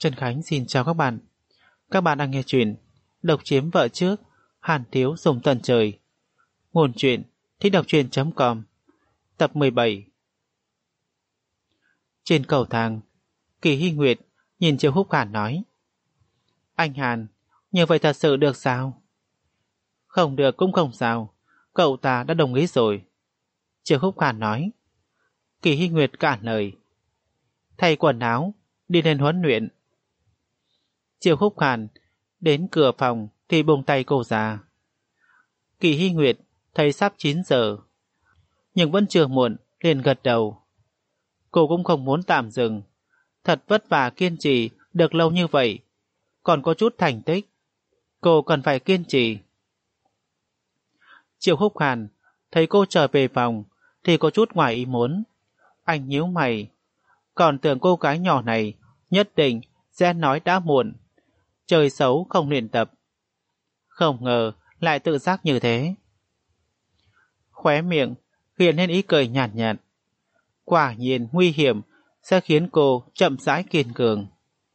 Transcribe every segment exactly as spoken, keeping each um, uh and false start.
Trần Khánh xin chào các bạn. Các bạn đang nghe chuyện Độc chiếm vợ trước, Hàn Thiếu dùng tận trời. Nguồn truyện thích đọc truyện chấm com. Tập mười bảy. Trên cầu thang, Kỳ Hy Nguyệt nhìn Triệu Húc Hàn nói: Anh Hàn, như vậy thật sự được sao? Không được cũng không sao, cậu ta đã đồng ý rồi. Triệu Húc Hàn nói. Kỳ Hy Nguyệt cản lời: Thay quần áo, đi lên huấn luyện. Triệu Húc Hàn đến cửa phòng thì buông tay cô ra. Kỳ Hy Nguyệt thấy sắp chín giờ, nhưng vẫn chưa muộn, liền gật đầu. Cô cũng không muốn tạm dừng, thật vất vả kiên trì được lâu như vậy, còn có chút thành tích, cô cần phải kiên trì. Triệu Húc Hàn thấy cô trở về phòng thì có chút ngoài ý muốn. Anh nhíu mày, còn tưởng cô gái nhỏ này nhất định sẽ nói đã muộn, chơi xấu không luyện tập. Không ngờ lại tự giác như thế. Khóe miệng hiện lên ý cười nhạt nhạt. Quả nhiên nguy hiểm sẽ khiến cô chậm rãi kiên cường.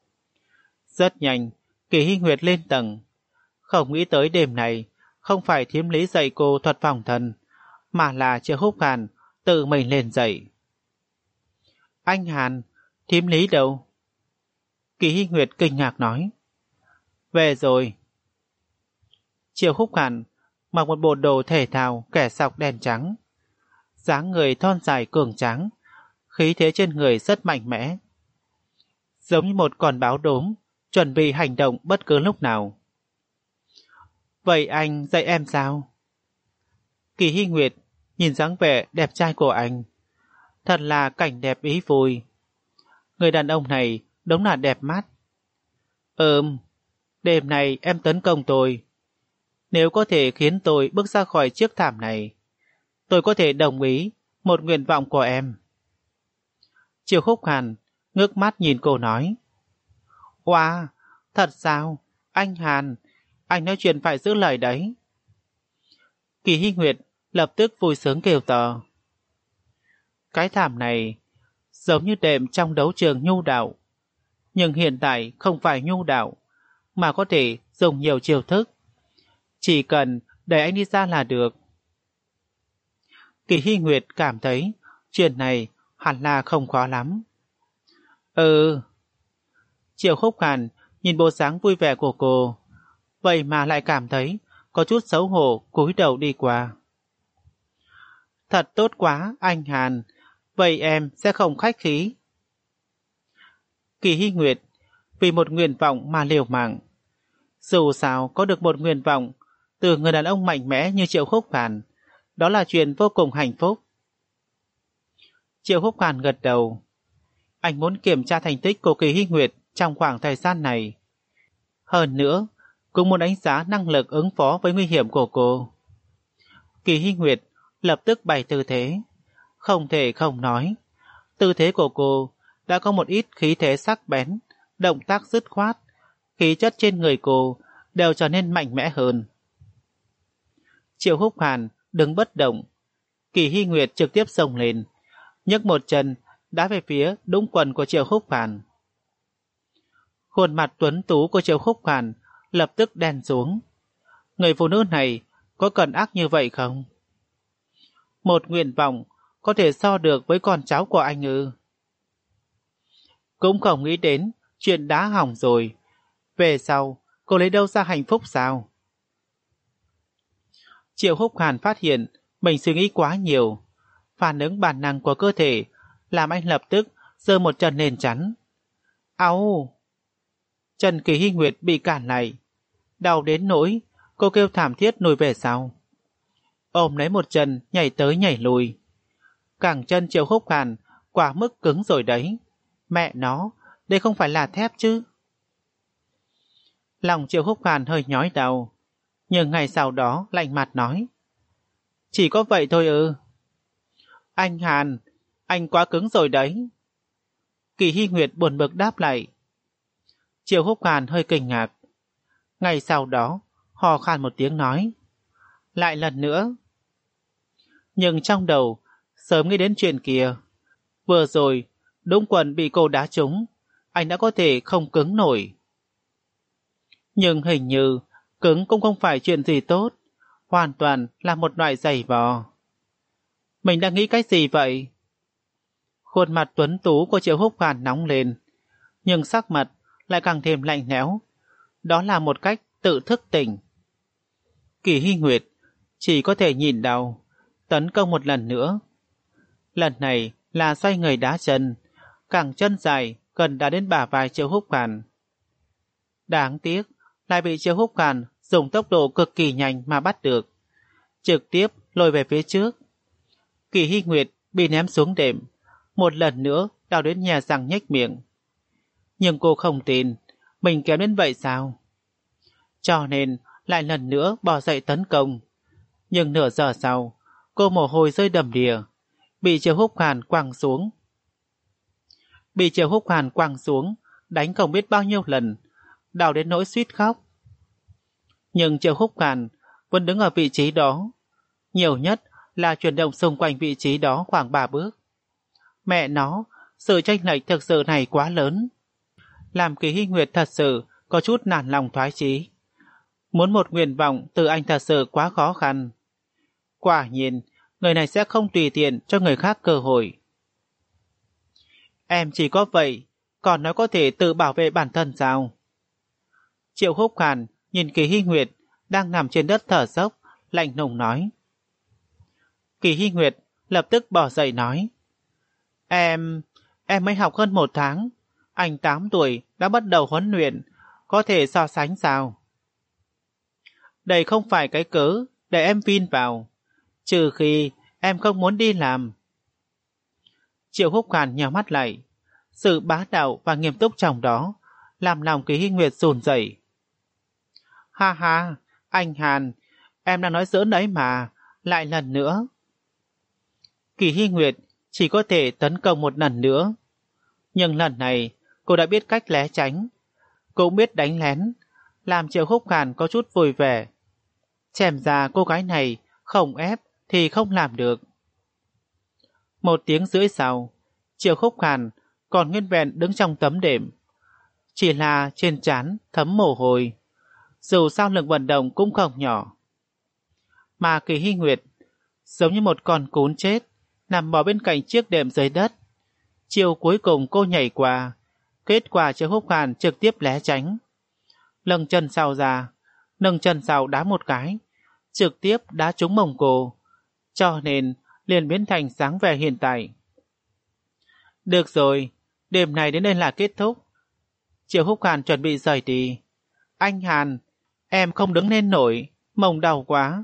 Rất nhanh, Kỳ Hy Nguyệt lên tầng. Không nghĩ tới đêm này không phải Thiếm Lý dạy cô thuật phòng thân, mà là Triệu Húc Hàn tự mình lên dạy. Anh Hàn, Thiếm Lý đâu? Kỳ Hy Nguyệt kinh ngạc nói. Về rồi. Triệu Húc Hàn mặc một bộ đồ thể thao kẻ sọc đen trắng, dáng người thon dài cường tráng, khí thế trên người rất mạnh mẽ, giống như một con báo đốm chuẩn bị hành động bất cứ lúc nào. Vậy anh dạy em sao? Kỳ Hy Nguyệt nhìn dáng vẻ đẹp trai của anh, thật là cảnh đẹp ý vui. Người đàn ông này đúng là đẹp mắt. Ừm, đêm này em tấn công tôi. Nếu có thể khiến tôi bước ra khỏi chiếc thảm này, tôi có thể đồng ý một nguyện vọng của em. Triệu Húc Hàn ngước mắt nhìn cô nói. Wow, thật sao? Anh Hàn, anh nói chuyện phải giữ lời đấy. Kỳ Hy Nguyệt lập tức vui sướng kêu to. Cái thảm này giống như đệm trong đấu trường nhu đạo, nhưng hiện tại không phải nhu đạo, mà có thể dùng nhiều chiêu thức. Chỉ cần để anh đi ra là được. Kỳ Hy Nguyệt cảm thấy chuyện này hẳn là không khó lắm. Ừ. Triệu Húc Hàn nhìn bộ dáng vui vẻ của cô, vậy mà lại cảm thấy có chút xấu hổ, cúi đầu đi qua. Thật tốt quá, anh Hàn. Vậy em sẽ không khách khí. Kỳ Hy Nguyệt vì một nguyện vọng mà liều mạng. Dù sao có được một nguyện vọng từ người đàn ông mạnh mẽ như Triệu Húc Hàn, đó là chuyện vô cùng hạnh phúc. Triệu Húc Hàn gật đầu. Anh muốn kiểm tra thành tích của Kỳ Hy Nguyệt trong khoảng thời gian này. Hơn nữa, cũng muốn đánh giá năng lực ứng phó với nguy hiểm của cô. Kỳ Hy Nguyệt lập tức bày tư thế. Không thể không nói, tư thế của cô đã có một ít khí thế sắc bén, động tác dứt khoát, khí chất trên người cô đều trở nên mạnh mẽ hơn. Triệu Húc Hàn đứng bất động. Kỳ Hy Nguyệt trực tiếp xông lên, nhấc một chân đá về phía đũng quần của Triệu Húc Hàn. Khuôn mặt tuấn tú của Triệu Húc Hàn lập tức đen xuống. Người phụ nữ này có cần ác như vậy không? Một nguyện vọng có thể so được với con cháu của anh ư? Cũng không nghĩ đến chuyện đã hỏng rồi. Về sau cô lấy đâu ra hạnh phúc sao? Triệu Húc Hàn phát hiện mình suy nghĩ quá nhiều. Phản ứng bản năng của cơ thể làm anh lập tức giơ một chân lên chắn. Au! Chân Kỳ Hy Nguyệt bị cản lại, đau đến nỗi cô kêu thảm thiết lùi về sau. Ôm lấy một chân nhảy tới nhảy lùi. Cẳng chân Triệu Húc Hàn quả mức cứng rồi đấy. Mẹ nó, đây không phải là thép chứ? Lòng Triệu Húc Hàn hơi nhói đau, nhưng ngày sau đó lạnh mặt nói. Chỉ có vậy thôi ư? Anh Hàn, anh quá cứng rồi đấy. Kỳ Hy Nguyệt buồn bực đáp lại. Triệu Húc Hàn hơi kinh ngạc. Ngày sau đó, hò khan một tiếng nói. Lại lần nữa. Nhưng trong đầu, sớm nghĩ đến chuyện kia. Vừa rồi, đũng quần bị cô đá trúng. anh đã có thể không cứng nổi. Nhưng hình như cứng cũng không phải chuyện gì tốt, hoàn toàn là một loại giày vò. Mình đang nghĩ cái gì vậy? Khuôn mặt tuấn tú của Triệu Húc Hàn nóng lên, nhưng sắc mặt lại càng thêm lạnh lẽo. Đó là một cách tự thức tỉnh. Kỳ Hy Nguyệt chỉ có thể nhìn đau, tấn công một lần nữa. Lần này là xoay người đá chân, cẳng chân dài gần đã đến bả vai Triệu Húc Hàn. Đáng tiếc lại bị Triệu Húc Hàn dùng tốc độ cực kỳ nhanh mà bắt được, trực tiếp lôi về phía trước. Kỳ Hy Nguyệt bị ném xuống đệm, một lần nữa đau đến nhè răng nhếch miệng. Nhưng cô không tin mình kém đến vậy sao? Cho nên lại lần nữa bò dậy tấn công. Nhưng nửa giờ sau, cô mồ hôi rơi đầm đìa, bị Triệu Húc Hàn quăng xuống. Bị Triệu Húc Hàn quăng xuống, đánh không biết bao nhiêu lần, đau đến nỗi suýt khóc. Nhưng Triệu Húc Hàn vẫn đứng ở vị trí đó, nhiều nhất là chuyển động xung quanh vị trí đó khoảng ba bước. Mẹ nó, sự chênh lệch thực sự này quá lớn, làm Kỳ Hy Nguyệt thật sự có chút nản lòng thoái chí. Muốn một nguyện vọng từ anh thật sự quá khó khăn. Quả nhiên, người này sẽ không tùy tiện cho người khác cơ hội. Em chỉ có vậy, còn nó có thể tự bảo vệ bản thân sao? Triệu Húc Hàn nhìn Kỳ Hy Nguyệt đang nằm trên đất thở dốc, lạnh lùng nói. Kỳ Hy Nguyệt lập tức bỏ dậy nói. Em, em mới học hơn một tháng, anh tám tuổi đã bắt đầu huấn luyện, có thể so sánh sao? Đây không phải cái cớ để em vin vào, trừ khi em không muốn đi làm. Triệu Húc Hàn nhào mắt lại, sự bá đạo và nghiêm túc trong đó làm lòng Kỳ Hy Nguyệt run rẩy. Ha ha, anh Hàn, em đang nói giỡn đấy mà, lại lần nữa. Kỳ Hy Nguyệt chỉ có thể tấn công một lần nữa, nhưng lần này cô đã biết cách né tránh, cũng biết đánh lén, làm Triệu Húc Hàn có chút vui vẻ. Xem ra cô gái này không ép thì không làm được. Một tiếng rưỡi sau, Triệu Húc Hàn còn nguyên vẹn đứng trong tấm đệm, chỉ là trên trán thấm mồ hôi, dù sao lực vận động cũng không nhỏ. Mà Kỳ Hy Nguyệt giống như một con cún chết nằm bò bên cạnh chiếc đệm dưới đất. Chiều cuối cùng cô nhảy qua, kết quả Triệu Húc Hàn trực tiếp né tránh, lưng chân sau ra, nâng chân sau đá một cái, trực tiếp đá trúng mông cô, cho nên liền biến thành dáng vẻ hiện tại. Được rồi, đêm này đến đây là kết thúc. Triệu Húc Hàn chuẩn bị rời đi. Anh Hàn, em không đứng lên nổi, mông đau quá.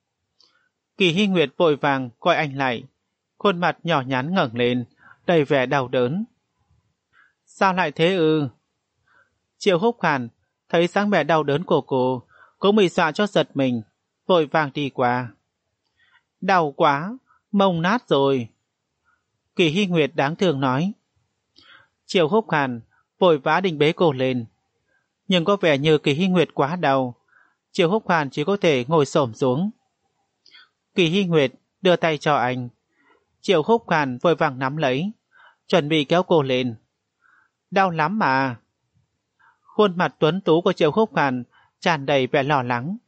Kỳ Hy Nguyệt vội vàng gọi anh lại, khuôn mặt nhỏ nhắn ngẩng lên, đầy vẻ đau đớn. Sao lại thế ư? Triệu Húc Hàn thấy dáng vẻ đau đớn của cô, cũng bị dọa cho giật mình, vội vàng đi qua. Đau quá, mông nát rồi. Kỳ Hy Nguyệt đáng thương nói. Triệu Húc Hàn vội vã định bế cô lên, nhưng có vẻ như Kỳ Hy Nguyệt quá đau, Triệu Húc Hàn chỉ có thể ngồi xổm xuống. Kỳ Hy Nguyệt đưa tay cho anh, Triệu Húc Hàn vội vàng nắm lấy, chuẩn bị kéo cô lên. Đau lắm mà. Khuôn mặt tuấn tú của Triệu Húc Hàn tràn đầy vẻ lo lắng.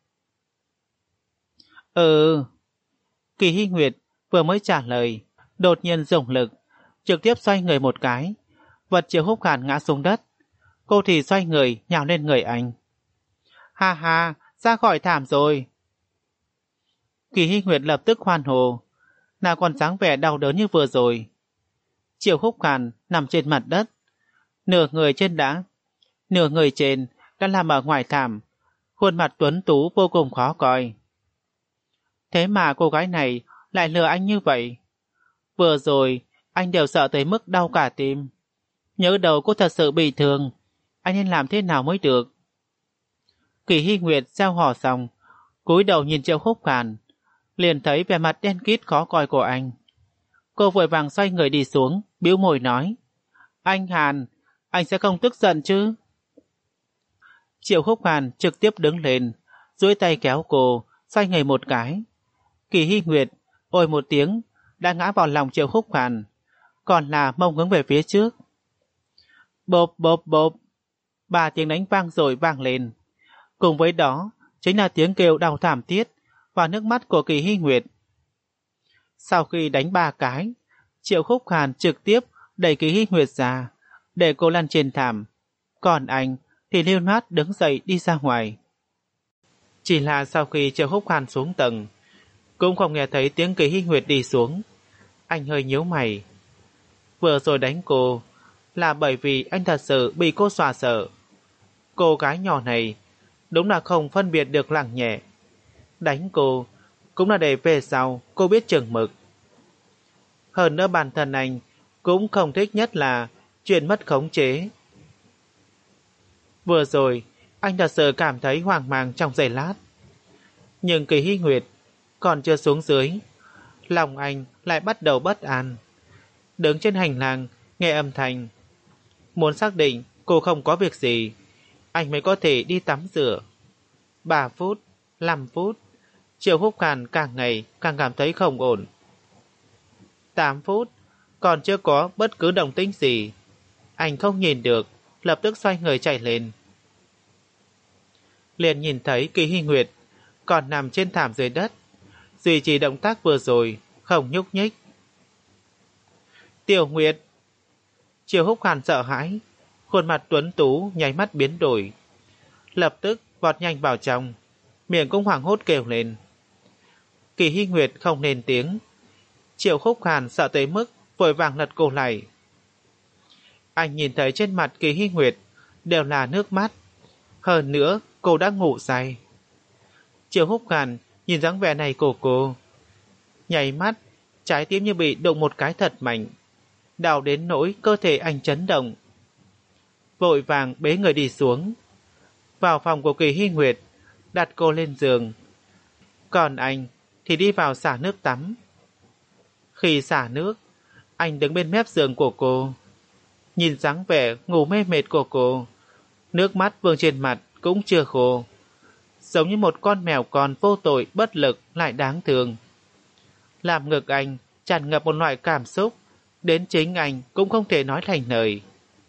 Ừ. Kỳ Hy Nguyệt vừa mới trả lời, đột nhiên dùng lực, trực tiếp xoay người một cái, vật Triệu Húc Hàn ngã xuống đất. Cô thì xoay người nhào lên người anh. Ha ha, ra khỏi thảm rồi. Kỳ Hy Nguyệt lập tức hoan hô, nào còn dáng vẻ đau đớn như vừa rồi. Triệu Húc Hàn nằm trên mặt đất, nửa người trên đã, nửa người trên đã nằm ở ngoài thảm, khuôn mặt tuấn tú vô cùng khó coi. Thế mà cô gái này lại lừa anh như vậy. Vừa rồi anh đều sợ tới mức đau cả tim. Nhớ đầu cô thật sự bị thương, anh nên làm thế nào mới được? Kỳ Hy Nguyệt gieo hò xong, cúi đầu nhìn Triệu Húc Hàn, liền thấy vẻ mặt đen kịt khó coi của anh. Cô vội vàng xoay người đi xuống, bĩu môi nói. Anh Hàn, anh sẽ không tức giận chứ? Triệu Húc Hàn trực tiếp đứng lên, duỗi tay kéo cô, xoay người một cái. Kỳ Hy Nguyệt ôi một tiếng đã ngã vào lòng Triệu Húc Hàn, còn là mông hướng về phía trước. Bộp bộp bộp. Ba tiếng đánh vang rồi vang lên. Cùng với đó chính là tiếng kêu đau thảm thiết và nước mắt của Kỳ Hy Nguyệt. Sau khi đánh ba cái, Triệu Khúc Hàn trực tiếp đẩy Kỳ Hy Nguyệt ra, để cô lăn trên thảm. Còn anh thì liêu loát đứng dậy đi ra ngoài. Chỉ là sau khi Triệu Khúc Hàn xuống tầng, cũng không nghe thấy tiếng Kỳ Hy Nguyệt đi xuống. Anh hơi nhíu mày. Vừa rồi đánh cô là bởi vì anh thật sự bị cô dọa sợ. Cô gái nhỏ này đúng là không phân biệt được nặng nhẹ. Đánh cô cũng là để về sau cô biết chừng mực. Hơn nữa bản thân anh cũng không thích nhất là chuyện mất khống chế. Vừa rồi anh thật sự cảm thấy hoang mang trong giây lát. Nhưng Kỳ Hy Nguyệt còn chưa xuống dưới, lòng anh lại bắt đầu bất an. Đứng trên hành lang nghe âm thanh, muốn xác định cô không có việc gì, anh mới có thể đi tắm rửa. Ba phút, năm phút, Triệu Húc Hàn càng ngày càng cảm thấy không ổn. Tám phút, còn chưa có bất cứ động tĩnh gì. Anh không nhìn được, lập tức xoay người chạy lên. Liền nhìn thấy Kỳ Hy Nguyệt còn nằm trên thảm dưới đất, duy trì động tác vừa rồi, không nhúc nhích. Tiểu Nguyệt! Triệu Húc Hàn sợ hãi, khuôn mặt tuấn tú nháy mắt biến đổi. Lập tức vọt nhanh vào trong, miệng cũng hoảng hốt kêu lên. Kỳ Hy Nguyệt không lên tiếng. Triệu Khúc Hàn sợ tới mức vội vàng lật cô lại. Anh nhìn thấy trên mặt Kỳ Hy Nguyệt đều là nước mắt. Hơn nữa cô đã ngủ say. Triệu Húc Hàn nhìn dáng vẻ này của cô, nhảy mắt, trái tim như bị đụng một cái thật mạnh, đau đến nỗi cơ thể anh chấn động. Vội vàng bế người đi xuống, vào phòng của Kỳ Hy Nguyệt, đặt cô lên giường. Còn anh thì đi vào xả nước tắm. Khi xả nước, anh đứng bên mép giường của cô, nhìn dáng vẻ ngủ mê mệt của cô, nước mắt vương trên mặt cũng chưa khô, giống như một con mèo con vô tội, bất lực lại đáng thương. Làm ngực anh tràn ngập một loại cảm xúc đến chính anh cũng không thể nói thành lời.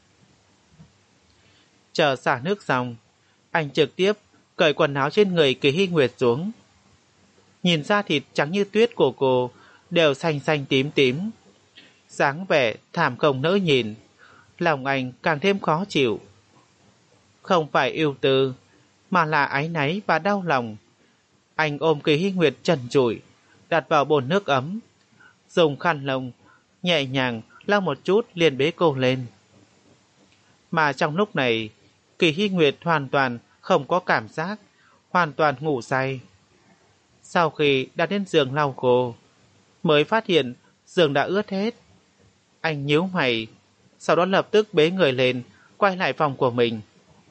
Chờ xả nước xong, anh trực tiếp cởi quần áo trên người Kỳ Hy Nguyệt xuống. Nhìn da thịt trắng như tuyết của cô đều xanh xanh tím tím, dáng vẻ thảm không nỡ nhìn. Lòng anh càng thêm khó chịu. Không phải yêu tư, mà là áy náy và đau lòng. Anh ôm Kỳ Hy Nguyệt trần trụi, đặt vào bồn nước ấm, dùng khăn lông nhẹ nhàng lau một chút liền bế cô lên. Mà trong lúc này, Kỳ Hy Nguyệt hoàn toàn không có cảm giác, hoàn toàn ngủ say. Sau khi đặt lên giường lau cô, mới phát hiện giường đã ướt hết. Anh nhíu mày, sau đó lập tức bế người lên, quay lại phòng của mình.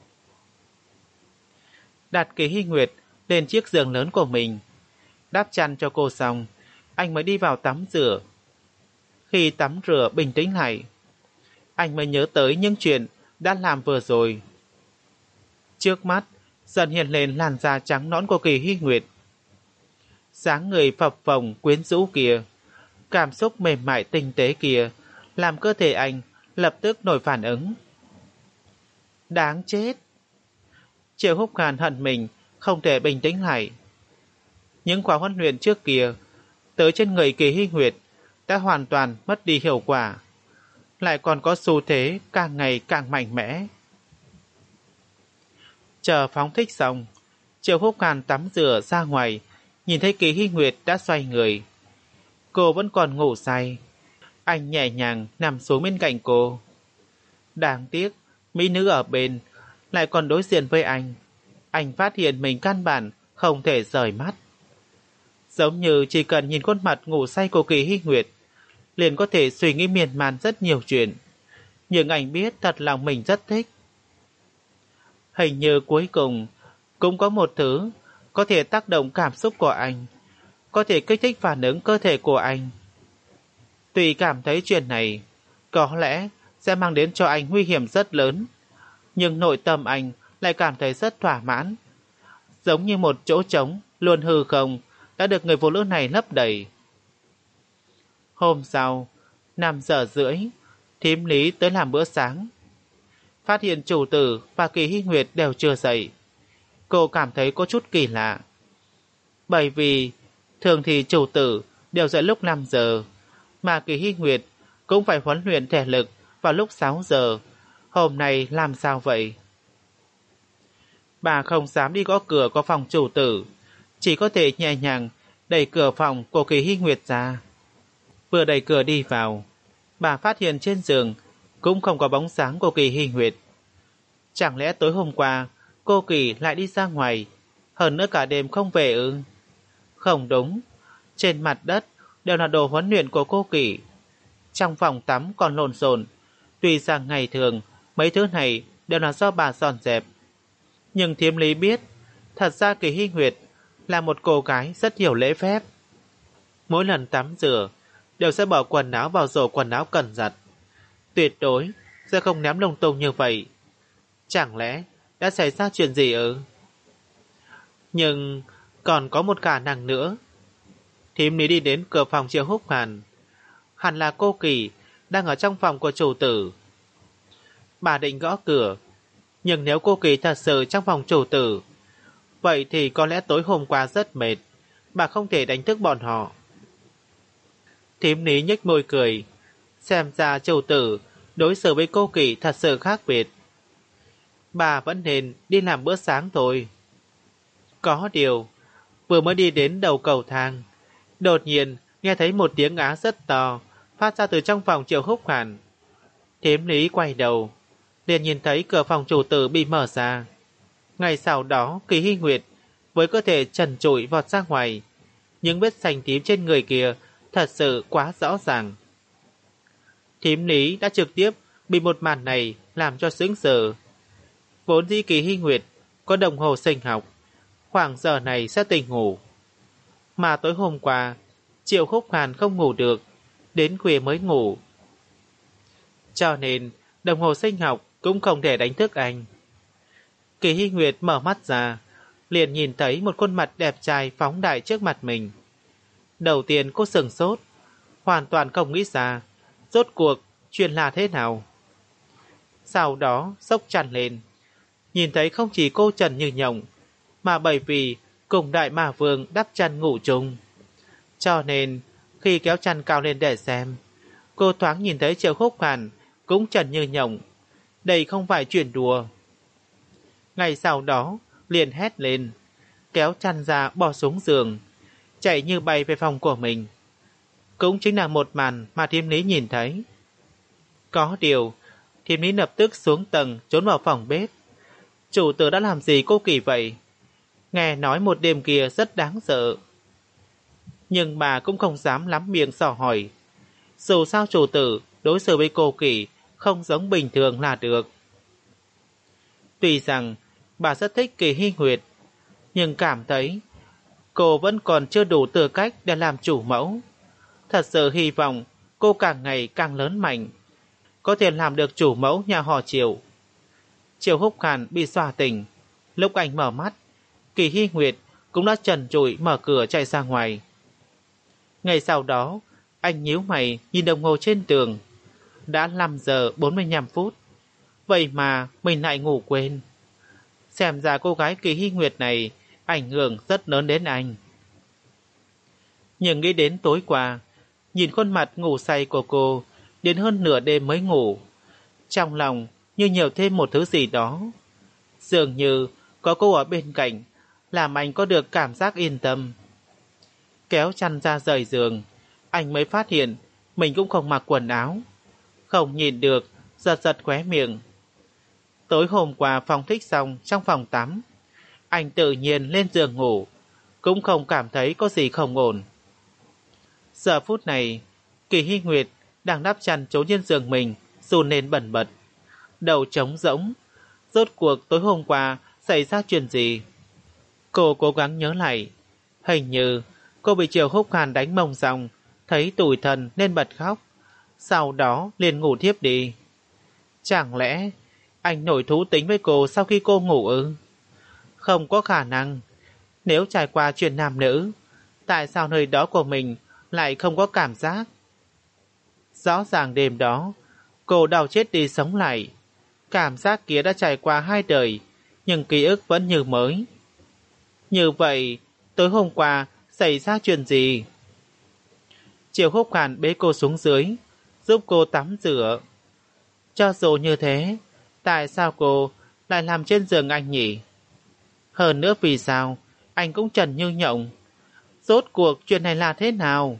Đặt Kỳ Hy Nguyệt lên chiếc giường lớn của mình, đắp chăn cho cô xong, anh mới đi vào tắm rửa. Khi tắm rửa bình tĩnh lại, anh mới nhớ tới những chuyện đã làm vừa rồi. Trước mắt dần hiện lên làn da trắng nõn của Kỳ Hy Nguyệt. Dáng người phập phồng quyến rũ kia, cảm xúc mềm mại tinh tế kia, làm cơ thể anh lập tức nổi phản ứng. Đáng chết! Triệu Húc Hàn hận mình không thể bình tĩnh lại. Những khóa huấn luyện trước kia tới trên người Kỳ Hy Nguyệt đã hoàn toàn mất đi hiệu quả, lại còn có xu thế càng ngày càng mạnh mẽ. Chờ phóng thích xong, Triệu Húc Hàn tắm rửa ra ngoài, nhìn thấy Kỳ Hy Nguyệt đã xoay người. Cô vẫn còn ngủ say. Anh nhẹ nhàng nằm xuống bên cạnh cô. Đáng tiếc, mỹ nữ ở bên lại còn đối diện với anh. Anh phát hiện mình căn bản không thể rời mắt. Giống như chỉ cần nhìn khuôn mặt ngủ say của Kỳ Hy Nguyệt, liền có thể suy nghĩ miên man rất nhiều chuyện. Nhưng anh biết thật lòng mình rất thích. Hình như cuối cùng cũng có một thứ có thể tác động cảm xúc của anh, có thể kích thích phản ứng cơ thể của anh. Tuy cảm thấy chuyện này có lẽ sẽ mang đến cho anh nguy hiểm rất lớn, nhưng nội tâm anh lại cảm thấy rất thỏa mãn, giống như một chỗ trống luôn hư không đã được người phụ nữ này lấp đầy. Hôm sau, năm giờ rưỡi, thím Lý tới làm bữa sáng. phát hiện chủ tử và Kỳ Hy Nguyệt đều chưa dậy. Cô cảm thấy có chút kỳ lạ. Bởi vì thường thì chủ tử đều dậy lúc năm giờ, mà Kỳ Hy Nguyệt cũng phải huấn luyện thể lực vào lúc sáu giờ. Hôm nay làm sao vậy? Bà không dám đi gõ cửa của phòng chủ tử, chỉ có thể nhẹ nhàng đẩy cửa phòng của Kỳ Hy Nguyệt ra. Vừa đẩy cửa đi vào, bà phát hiện trên giường cũng không có bóng dáng của Kỳ Hy Nguyệt. Chẳng lẽ tối hôm qua cô Kỳ lại đi ra ngoài, hơn nữa cả đêm không về ư? Không đúng, trên mặt đất đều là đồ huấn luyện của cô Kỳ. Trong phòng tắm còn lộn xộn. Tuy rằng ngày thường mấy thứ này đều là do bà dọn dẹp, nhưng Thiếm Lý biết thật ra Kỳ Hy Nguyệt là một cô gái rất hiểu lễ phép. Mỗi lần tắm rửa đều sẽ bỏ quần áo vào rổ quần áo cẩn giặt, tuyệt đối sẽ không ném lung tung như vậy. Chẳng lẽ đã xảy ra chuyện gì ư? Nhưng còn có một khả năng nữa. Thiếm Lý đi đến cửa phòng Triệu Húc Hàn. Hẳn là cô Kỳ đang ở trong phòng của chủ tử. Bà định gõ cửa, nhưng nếu cô Kỳ thật sự trong phòng chủ tử, vậy thì có lẽ tối hôm qua rất mệt, bà không thể đánh thức bọn họ. Thiếm Lý nhếch môi cười, xem ra chủ tử đối xử với cô Kỳ thật sự khác biệt. Bà vẫn nên đi làm bữa sáng thôi. Có điều, vừa mới đi đến đầu cầu thang, đột nhiên nghe thấy một tiếng á rất to phát ra từ trong phòng Triệu Húc Hàn. Thiếm Lý quay đầu, liền nhìn thấy cửa phòng chủ tử bị mở ra. Ngay sau đó Kỳ Hy Nguyệt với cơ thể trần trụi vọt ra ngoài. Những vết xanh tím trên người kia thật sự quá rõ ràng. Thiếm Lý đã trực tiếp bị một màn này làm cho sững sờ. Vốn dĩ Kỳ Hy Nguyệt có đồng hồ sinh học, khoảng giờ này sẽ tỉnh ngủ. Mà tối hôm qua Triệu Húc Hàn không ngủ được, đến khuya mới ngủ. Cho nên đồng hồ sinh học cũng không thể đánh thức anh. Kỳ Hy Nguyệt mở mắt ra, liền nhìn thấy một khuôn mặt đẹp trai phóng đại trước mặt mình. Đầu tiên cô sửng sốt, hoàn toàn không nghĩ ra rốt cuộc chuyện là thế nào. Sau đó sốc chăn lên, nhìn thấy không chỉ cô Trần Như Nhộng, mà bởi vì cùng Đại Ma Vương đắp chăn ngủ chung. Cho nên khi kéo chăn cao lên để xem, cô thoáng nhìn thấy Triệu Húc Hàn cũng Trần Như Nhộng. Đây không phải chuyện đùa. Ngày sau đó liền hét lên, kéo chăn ra bỏ xuống giường, chạy như bay về phòng của mình. Cũng chính là một màn mà Thiếm Lý nhìn thấy. Có điều, Thiếm Lý lập tức xuống tầng trốn vào phòng bếp. Chủ tử đã làm gì cô Kỳ vậy? Nghe nói một đêm kia rất đáng sợ. Nhưng bà cũng không dám lắm miệng dò hỏi. Dù sao chủ tử đối xử với cô Kỳ không giống bình thường là được. Tuy rằng bà rất thích Kỳ Hy Nguyệt, nhưng cảm thấy cô vẫn còn chưa đủ tư cách để làm chủ mẫu. Thật sự hy vọng cô càng ngày càng lớn mạnh, có thể làm được chủ mẫu nhà họ Triệu. Triệu Húc Hàn bị xòa tỉnh. Lúc anh mở mắt, Kỳ Hy Nguyệt cũng đã trần trụi mở cửa chạy ra ngoài. Ngày sau đó, anh nhíu mày nhìn đồng hồ trên tường. Đã năm giờ bốn mươi lăm phút. Vậy mà mình lại ngủ quên. Xem ra cô gái Kỳ Hy Nguyệt này ảnh hưởng rất lớn đến anh. Nhưng nghĩ đến tối qua, nhìn khuôn mặt ngủ say của cô, đến hơn nửa đêm mới ngủ, trong lòng như nhiều thêm một thứ gì đó. Dường như có cô ở bên cạnh, làm anh có được cảm giác yên tâm. Kéo chăn ra rời giường, anh mới phát hiện mình cũng không mặc quần áo. Không nhìn được, giật giật khóe miệng. Tối hôm qua phong thích xong trong phòng tắm, anh tự nhiên lên giường ngủ, cũng không cảm thấy có gì không ổn. Giờ phút này, Kỳ Hy Nguyệt đang đắp chăn trốn trên giường mình, run lên bần bật, đầu trống rỗng. Rốt cuộc tối hôm qua xảy ra chuyện gì? Cô cố gắng nhớ lại. Hình như cô bị Triệu Húc Hàn đánh mông xong, thấy tủi thân nên bật khóc, sau đó liền ngủ thiếp đi. Chẳng lẽ anh nổi thú tính với cô sau khi cô ngủ ư? Không có khả năng. Nếu trải qua chuyện nam nữ, tại sao nơi đó của mình lại không có cảm giác? Rõ ràng đêm đó cô đau chết đi sống lại. Cảm giác kia đã trải qua hai đời, nhưng ký ức vẫn như mới. Như vậy, tối hôm qua xảy ra chuyện gì? Triệu Húc Hàn bế cô xuống dưới, giúp cô tắm rửa. Cho dù như thế, tại sao cô lại làm trên giường anh nhỉ? Hơn nữa vì sao anh cũng trần như nhộng? Rốt cuộc chuyện này là thế nào?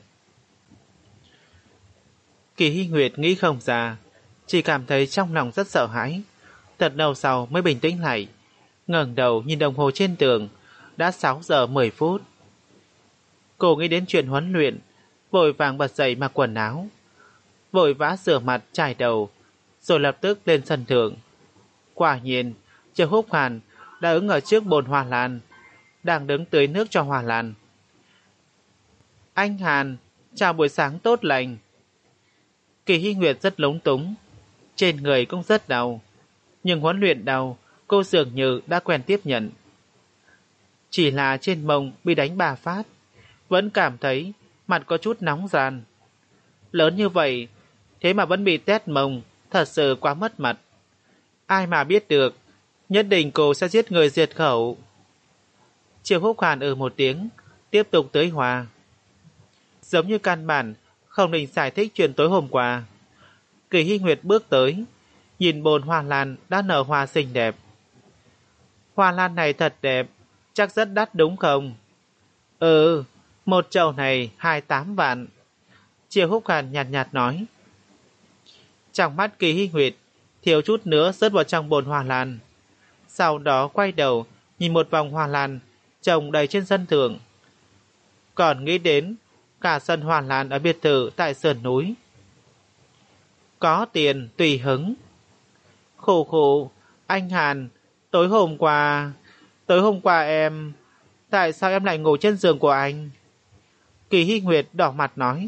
Kỳ Hy Nguyệt nghĩ không ra, chỉ cảm thấy trong lòng rất sợ hãi. Thật lâu sau mới bình tĩnh lại, ngẩng đầu nhìn đồng hồ trên tường, đã sáu giờ mười phút. Cô nghĩ đến chuyện huấn luyện, vội vàng bật dậy mặc quần áo, vội vã rửa mặt chải đầu, rồi lập tức lên sân thượng. Quả nhiên, Triệu Húc Hàn đã đứng ở trước bồn hoa lan, đang đứng tưới nước cho hoa lan. Anh Hàn, chào buổi sáng tốt lành. Kỳ Hy Nguyệt rất lúng túng, trên người cũng rất đau, nhưng huấn luyện đau cô dường như đã quen tiếp nhận. Chỉ là trên mông bị đánh ba phát, vẫn cảm thấy mặt có chút nóng ran. Lớn như vậy, thế mà vẫn bị tét mông, thật sự quá mất mặt. Ai mà biết được, nhất định cô sẽ giết người diệt khẩu. Triệu Húc Hàn ừ một tiếng, tiếp tục tưới hoa. Giống như căn bản không định giải thích chuyện tối hôm qua. Kỳ Hy Nguyệt bước tới, nhìn bồn hoa lan đã nở hoa xinh đẹp. Hoa lan này thật đẹp, chắc rất đắt đúng không? Ừ, một chậu này hai mươi tám vạn. Triệu Húc Hàn nhạt nhạt nói. Trong mắt Kỳ Hy Nguyệt thiếu chút nữa rớt vào trong bồn hoa lan. Sau đó quay đầu nhìn một vòng hoa lan trồng đầy trên sân thượng. Còn nghĩ đến cả sân hoa lan ở biệt thự tại sườn núi. Có tiền tùy hứng. Khổ khổ, anh Hàn, tối hôm qua, tối hôm qua em, tại sao em lại ngủ trên giường của anh? Kỳ Hy Nguyệt đỏ mặt nói.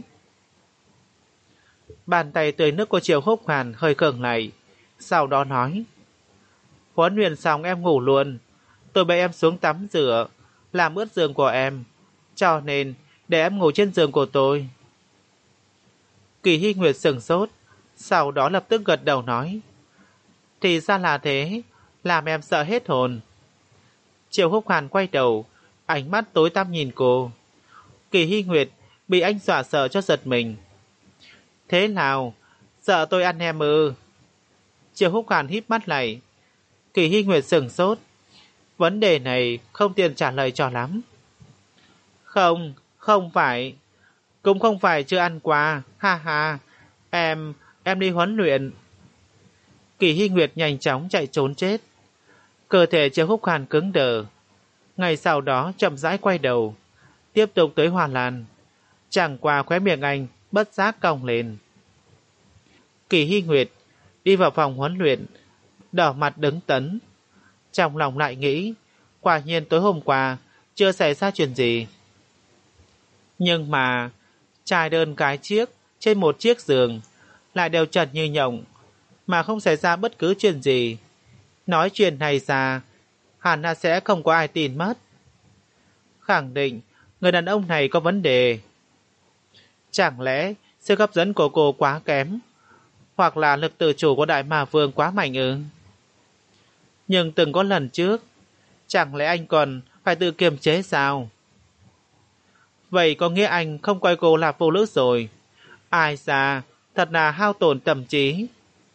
Bàn tay tưới nước của Triệu Húc Hàn hơi khựng lại, sau đó nói. Huấn luyện xong em ngủ luôn, tôi bế em xuống tắm rửa, làm ướt giường của em, cho nên để em ngủ trên giường của tôi. Kỳ Hy Nguyệt sửng sốt, sau đó lập tức gật đầu nói. Thì ra là thế, làm em sợ hết hồn. Triệu Húc Hàn quay đầu, ánh mắt tối tăm nhìn cô. Kỳ Hy Nguyệt bị anh dọa sợ cho giật mình. Thế nào, sợ tôi ăn em ư? Triệu Húc Hàn híp mắt lại. Kỳ Hy Nguyệt sửng sốt. Vấn đề này không tiện trả lời cho lắm. Không, không phải. Cũng không phải chưa ăn qua, ha ha. Em, em đi huấn luyện. Kỳ Hy Nguyệt nhanh chóng chạy trốn chết. Cơ thể Triệu Húc Hàn cứng đờ. Ngày sau đó chậm rãi quay đầu, tiếp tục tới hoa lan. Chẳng qua khóe miệng anh bất giác cong lên. Kỳ Hy Nguyệt đi vào phòng huấn luyện, đỏ mặt đứng tấn. Trong lòng lại nghĩ, quả nhiên tối hôm qua chưa xảy ra chuyện gì. Nhưng mà trai đơn gái chiếc trên một chiếc giường lại đều trần như nhộng, mà không xảy ra bất cứ chuyện gì. Nói chuyện này ra, hẳn là sẽ không có ai tin mất. Khẳng định người đàn ông này có vấn đề. Chẳng lẽ sức hấp dẫn của cô quá kém, hoặc là lực tự chủ của Đại Ma Vương quá mạnh ư? Nhưng từng có lần trước, chẳng lẽ anh còn phải tự kiềm chế sao? Vậy có nghĩa anh không coi cô là phụ nữ rồi. Ai ra, thật là hao tổn tâm trí.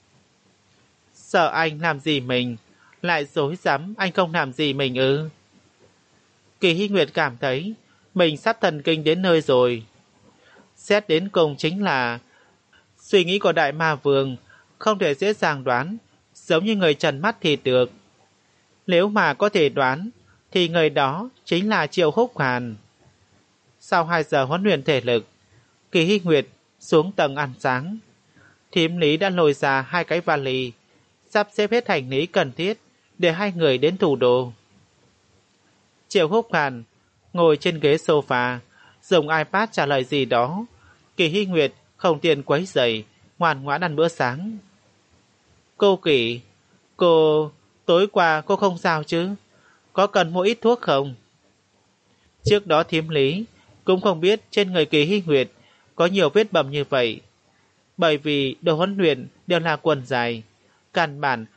Sợ anh làm gì mình, lại dối dám anh không làm gì mình ư? Kỳ Hy Nguyệt cảm thấy mình sắp thần kinh đến nơi rồi. Xét đến cùng chính là suy nghĩ của Đại Ma Vương không thể dễ dàng đoán, giống như người trần mắt thì được. Nếu mà có thể đoán, thì người đó chính là Triệu Húc Hàn. Sau hai giờ huấn luyện thể lực, Kỳ Hy Nguyệt xuống tầng ăn sáng. Thím Lý đã lôi ra hai cái vali, sắp xếp hết hành lý cần thiết để hai người đến thủ đô. Triệu Húc Hàn ngồi trên ghế sofa, dùng iPad trả lời gì đó. Kỳ Hy Nguyệt không tiện quấy rầy, ngoan ngoãn ăn bữa sáng. Cô Kỳ, cô... tối qua cô không sao chứ? Có cần mua ít thuốc không? Trước đó thím Lý cũng không biết trên người Kỳ Hy Nguyệt có nhiều vết bầm như vậy. Bởi vì đồ huấn luyện đều là quần dài, căn bản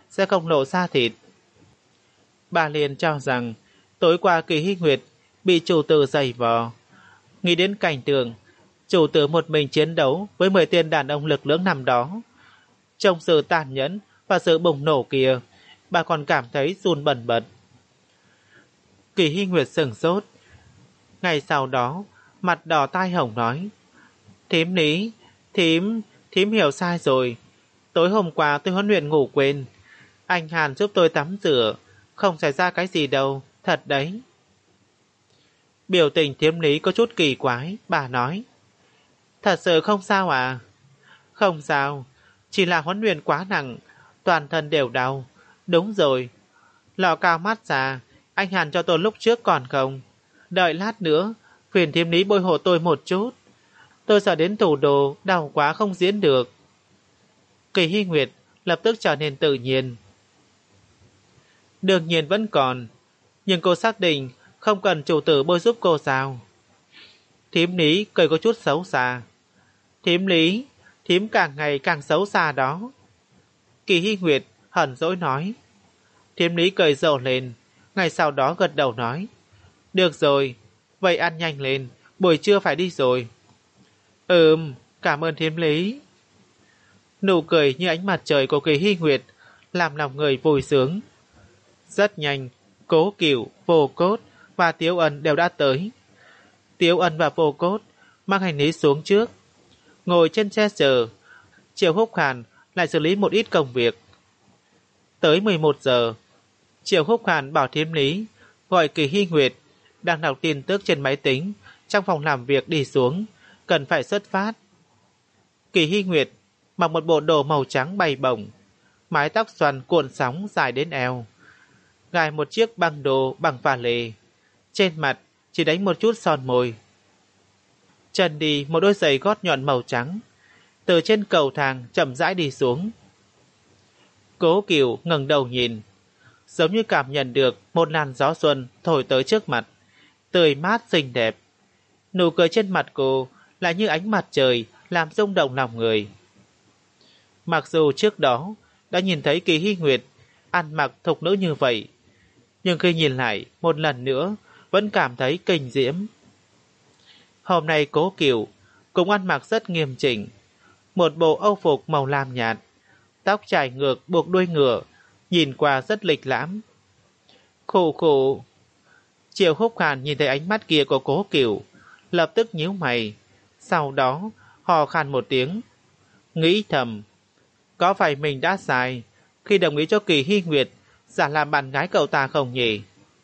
sẽ không lộ ra thịt. Bà liền cho rằng tối qua Kỳ Hy Nguyệt bị chủ tử giày vò. Nghĩ đến cảnh tượng chủ tử một mình chiến đấu với mười tên đàn ông lực lưỡng nằm đó, trong sự tàn nhẫn và sự bùng nổ kia, bà còn cảm thấy run bần bật. Kỳ Hy Nguyệt sửng sốt. Ngày sau đó, mặt đỏ tai hồng nói: Thím Lý, thím, thím hiểu sai rồi. Tối hôm qua tôi huấn luyện ngủ quên. Anh Hàn giúp tôi tắm rửa, không xảy ra cái gì đâu, thật đấy. Biểu tình thím Lý có chút kỳ quái, bà nói: Thật sự không sao à? Không sao, chỉ là huấn luyện quá nặng, toàn thân đều đau. Đúng rồi, lọ cao mắt ra, anh Hàn cho tôi lúc trước còn không. Đợi lát nữa, phiền thím Lý bôi hộ tôi một chút. Tôi sợ đến tủ đồ, đau quá không diễn được. Kỳ Hy Nguyệt lập tức trở nên tự nhiên. Đương nhiên vẫn còn, nhưng cô xác định không cần chủ tử bôi giúp cô sao? Thím Lý cười có chút xấu xa. Thím Lý, thím càng ngày càng xấu xa đó. Kỳ Hy Nguyệt hờn dỗi nói. Thím Lý cười rộ lên, ngày sau đó gật đầu nói: Được rồi, vậy ăn nhanh lên, buổi trưa phải đi rồi. Ừm, cảm ơn thím Lý. Nụ cười như ánh mặt trời của Kỳ Hy Nguyệt làm lòng người vui sướng. Rất nhanh, Cố Cửu, Vô Cốt và Tiếu Ân đều đã tới. Tiếu Ân và Vô Cốt mang hành lý xuống trước, ngồi trên xe chờ. Triệu Húc Hàn lại xử lý một ít công việc. Tới mười một giờ, Triệu Húc Hàn bảo thím Lý gọi Kỳ Hy Nguyệt đang đọc tin tức trên máy tính trong phòng làm việc đi xuống, cần phải xuất phát. Kỳ Hy Nguyệt mặc một bộ đồ màu trắng bay bổng, mái tóc xoăn cuộn sóng dài đến eo, gài một chiếc băng đồ bằng pha lê, trên mặt chỉ đánh một chút son môi. Chân đi một đôi giày gót nhọn màu trắng, từ trên cầu thang chậm rãi đi xuống. Cố Cửu ngẩng đầu nhìn, giống như cảm nhận được một làn gió xuân thổi tới trước mặt, tươi mát xinh đẹp. Nụ cười trên mặt cô lại như ánh mặt trời làm rung động lòng người. Mặc dù trước đó đã nhìn thấy Kỳ Hy Nguyệt ăn mặc thục nữ như vậy, nhưng khi nhìn lại một lần nữa vẫn cảm thấy kinh diễm. Hôm nay Cố Cửu cũng ăn mặc rất nghiêm chỉnh, một bộ âu phục màu lam nhạt, tóc trải ngược buộc đuôi ngựa, nhìn qua rất lịch lãm. Khụ khụ. Triệu Húc Hàn nhìn thấy ánh mắt kia của Cố Cửu, lập tức nhíu mày, sau đó hò khan một tiếng, nghĩ thầm: có phải mình đã sai khi đồng ý cho Kỳ Hy Nguyệt giả làm bạn gái cậu ta không nhỉ?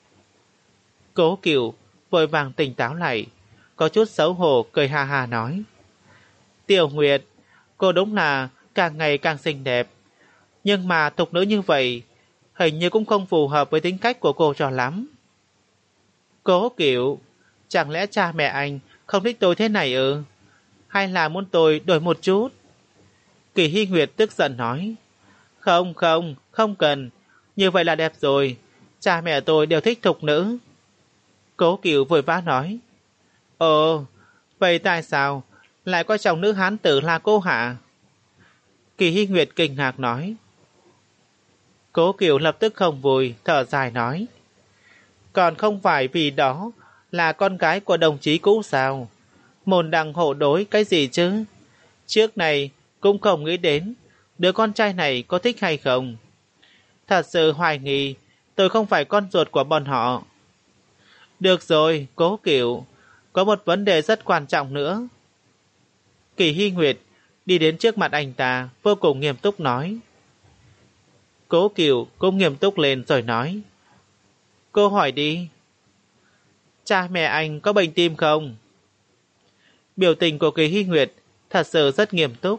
Cố Cửu vội vàng tỉnh táo lại, có chút xấu hổ cười ha ha nói: Tiểu Nguyệt, cô đúng là càng ngày càng xinh đẹp, nhưng mà tục nữ như vậy hình như cũng không phù hợp với tính cách của cô cho lắm. Cố Cửu, chẳng lẽ cha mẹ anh không thích tôi thế này ư? Hay là muốn tôi đổi một chút? Kỳ Hy Nguyệt tức giận nói: Không không, không cần, như vậy là đẹp rồi, cha mẹ tôi đều thích thục nữ. Cố Cửu vội vã nói: Ồ, vậy tại sao lại coi trọng nữ hán tử là cô hả? Kỳ Hy Nguyệt kinh ngạc nói. Cố Cửu lập tức không vui, thở dài nói: Còn không phải vì đó là con gái của đồng chí cũ sao? Môn đăng hộ đối cái gì chứ? Trước này cũng không nghĩ đến đứa con trai này có thích hay không. Thật sự hoài nghi tôi không phải con ruột của bọn họ. Được rồi, Cố Cửu, có một vấn đề rất quan trọng nữa. Kỳ Hy Nguyệt đi đến trước mặt anh ta, vô cùng nghiêm túc nói. Cố Cửu cũng nghiêm túc lên rồi nói: Cô hỏi đi. Cha mẹ anh có bệnh tim không? Biểu tình của Kỳ Hy Nguyệt thật sự rất nghiêm túc.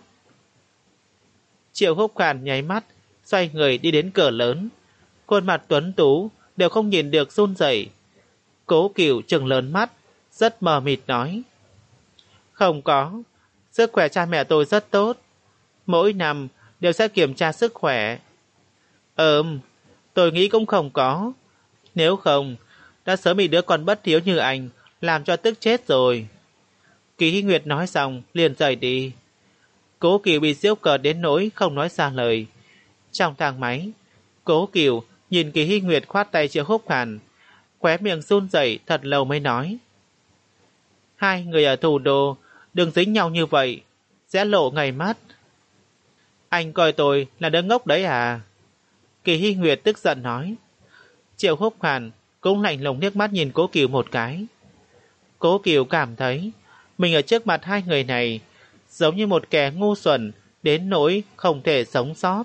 Triệu Húc Hàn nháy mắt, xoay người đi đến cửa lớn, khuôn mặt tuấn tú đều không nhìn được run rẩy. Cố Cửu trừng lớn mắt, rất mờ mịt nói: Không có, sức khỏe cha mẹ tôi rất tốt, mỗi năm đều sẽ kiểm tra sức khỏe. Ừm, tôi nghĩ cũng không có, nếu không đã sớm bị đứa con bất hiếu như anh làm cho tức chết rồi. Kỳ Hy Nguyệt nói xong liền rời đi. Cố Cửu bị giễu cợt đến nỗi không nói ra lời. Trong thang máy, Cố Cửu nhìn Kỳ Hy Nguyệt khoát tay Triệu Húc Hàn, khóe miệng run rẩy thật lâu mới nói: hai người ở thủ đô đừng dính nhau như vậy, sẽ lộ ngày mắt. Anh coi tôi là đứa ngốc đấy à? Kỳ Hy Nguyệt tức giận nói. Triệu Húc Hàn cũng lạnh lùng liếc mắt nhìn Cố Cửu một cái. Cố Cửu cảm thấy mình ở trước mặt hai người này giống như một kẻ ngu xuẩn đến nỗi không thể sống sót.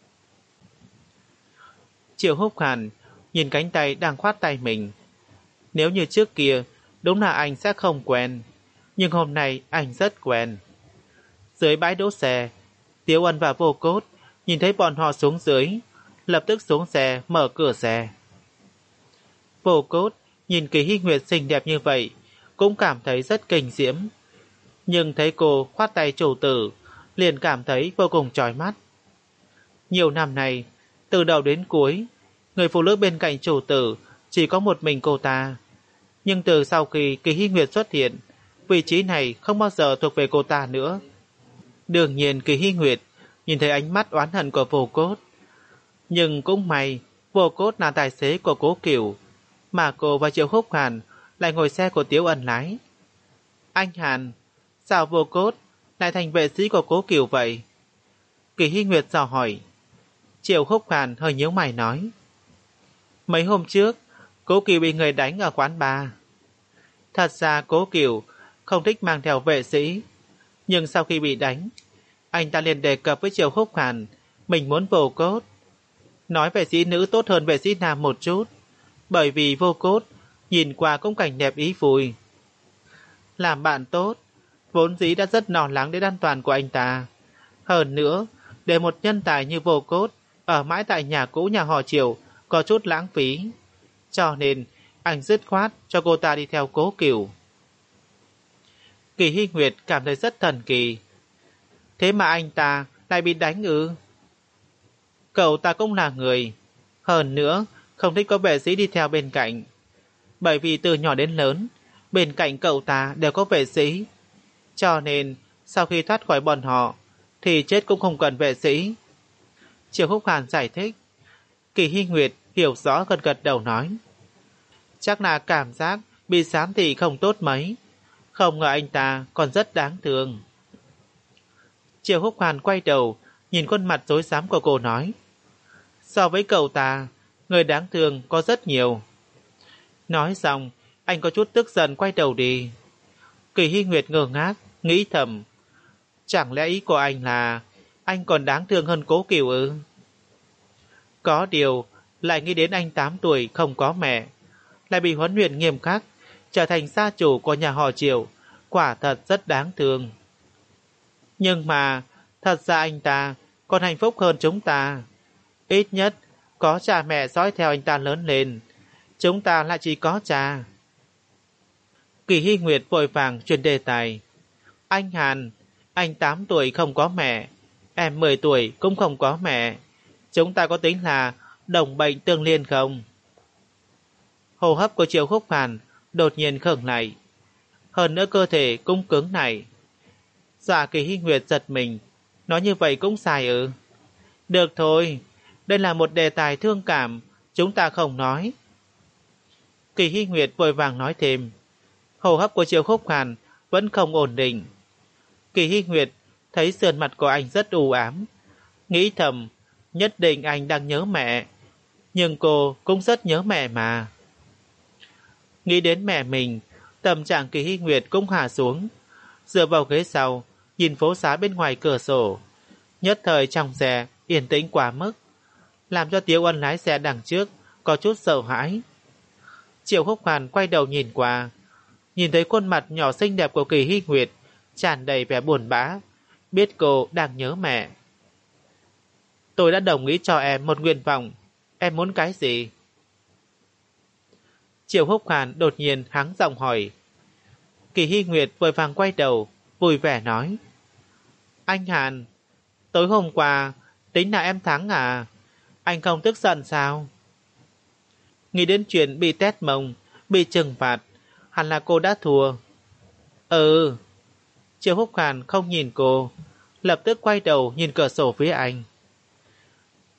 Triệu Húc Hàn nhìn cánh tay đang khoát tay mình. Nếu như trước kia, đúng là anh sẽ không quen, nhưng hôm nay anh rất quen. Dưới bãi đỗ xe, Tiếu Ân và Vô Cốt nhìn thấy bọn họ xuống dưới, lập tức xuống xe mở cửa xe. Vô Cốt nhìn Kỳ Hy Nguyệt xinh đẹp như vậy, cũng cảm thấy rất kinh diễm, nhưng thấy cô khoát tay chủ tử, liền cảm thấy vô cùng chói mắt. Nhiều năm nay, từ đầu đến cuối, người phụ nữ bên cạnh chủ tử chỉ có một mình cô ta. Nhưng từ sau khi Kỳ Hy Nguyệt xuất hiện, vị trí này không bao giờ thuộc về cô ta nữa. Đương nhiên Kỳ Hy Nguyệt nhìn thấy ánh mắt oán hận của Vô Cốt. Nhưng cũng may, Vô Cốt là tài xế của Cố Cửu, mà cô và Triệu Húc Hàn lại ngồi xe của Tiếu Ân lái. Anh Hàn, sao Vô Cốt lại thành vệ sĩ của Cố Cửu vậy? Kỳ Hy Nguyệt dò hỏi. Triệu Húc Hàn hơi nhíu mày nói. Mấy hôm trước, Cố Cửu bị người đánh ở quán bar. Thật ra Cố Cửu không thích mang theo vệ sĩ, nhưng sau khi bị đánh, anh ta liền đề cập với Triệu Húc Hàn mình muốn Vô Cốt, nói vệ sĩ nữ tốt hơn vệ sĩ nam một chút, bởi vì Vô Cốt nhìn qua cũng cảnh đẹp ý vui. Làm bạn tốt, vốn dĩ đã rất lo lắng đến an toàn của anh ta. Hơn nữa, để một nhân tài như Vô Cốt ở mãi tại nhà cũ nhà họ Triệu có chút lãng phí, cho nên anh dứt khoát cho cô ta đi theo Cố Cửu. Kỳ Hy Nguyệt cảm thấy rất thần kỳ. Thế mà anh ta lại bị đánh ư? Cậu ta cũng là người, hơn nữa không thích có vệ sĩ đi theo bên cạnh, bởi vì từ nhỏ đến lớn bên cạnh cậu ta đều có vệ sĩ, cho nên sau khi thoát khỏi bọn họ thì chết cũng không cần vệ sĩ. Triệu Húc Hàn giải thích. Kỳ Hy Nguyệt hiểu rõ, gật gật đầu nói. Chắc là cảm giác bị giám thị không tốt mấy, không ngờ anh ta còn rất đáng thương. Triệu Húc Hàn quay đầu nhìn khuôn mặt rối rắm của cô nói. So với cậu ta, người đáng thương có rất nhiều. Nói xong, anh có chút tức giận quay đầu đi. Kỳ Hy Nguyệt ngơ ngác, nghĩ thầm. Chẳng lẽ ý của anh là anh còn đáng thương hơn Cố Cửu ư? Có điều, lại nghĩ đến anh tám tuổi không có mẹ, lại bị huấn luyện nghiêm khắc, trở thành gia chủ của nhà họ Triệu, quả thật rất đáng thương. Nhưng mà, thật ra anh ta còn hạnh phúc hơn chúng ta. Ít nhất, có cha mẹ dõi theo anh ta lớn lên, chúng ta lại chỉ có cha. Kỳ Hy Nguyệt vội vàng chuyển đề tài. Anh Hàn, anh tám tuổi không có mẹ, em mười tuổi cũng không có mẹ. Chúng ta có tính là đồng bệnh tương liên không? Hô hấp của Triệu Húc Hàn đột nhiên khựng lại, hơn nữa cơ thể cũng cứng này. Dạ Kỳ Hy Nguyệt giật mình, nói như vậy cũng sai ư? Được thôi, đây là một đề tài thương cảm, chúng ta không nói. Kỳ Hy Nguyệt vội vàng nói thêm. Hô hấp của Triệu Húc Hàn vẫn không ổn định. Kỳ Hy Nguyệt thấy sườn mặt của anh rất u ám, nghĩ thầm, nhất định anh đang nhớ mẹ, nhưng cô cũng rất nhớ mẹ mà. Nghĩ đến mẹ mình, tâm trạng Kỳ Hy Nguyệt cũng hạ xuống, dựa vào ghế sau, nhìn phố xá bên ngoài cửa sổ. Nhất thời trong xe yên tĩnh quá mức, làm cho Tiếu Ân lái xe đằng trước có chút sợ hãi. Triệu Húc Hàn quay đầu nhìn qua, nhìn thấy khuôn mặt nhỏ xinh đẹp của Kỳ Hy Nguyệt tràn đầy vẻ buồn bã, biết cô đang nhớ mẹ. Tôi đã đồng ý cho em một nguyện vọng, em muốn cái gì? Triệu Húc Hàn đột nhiên hắng giọng hỏi. Kỳ Hy Nguyệt vội vàng quay đầu, vui vẻ nói. Anh Hàn, tối hôm qua tính là em thắng à? Anh không tức giận sao? Nghĩ đến chuyện bị tét mông, bị trừng phạt, hẳn là cô đã thua. Ừ. Triệu Húc Hàn không nhìn cô, lập tức quay đầu nhìn cửa sổ phía anh.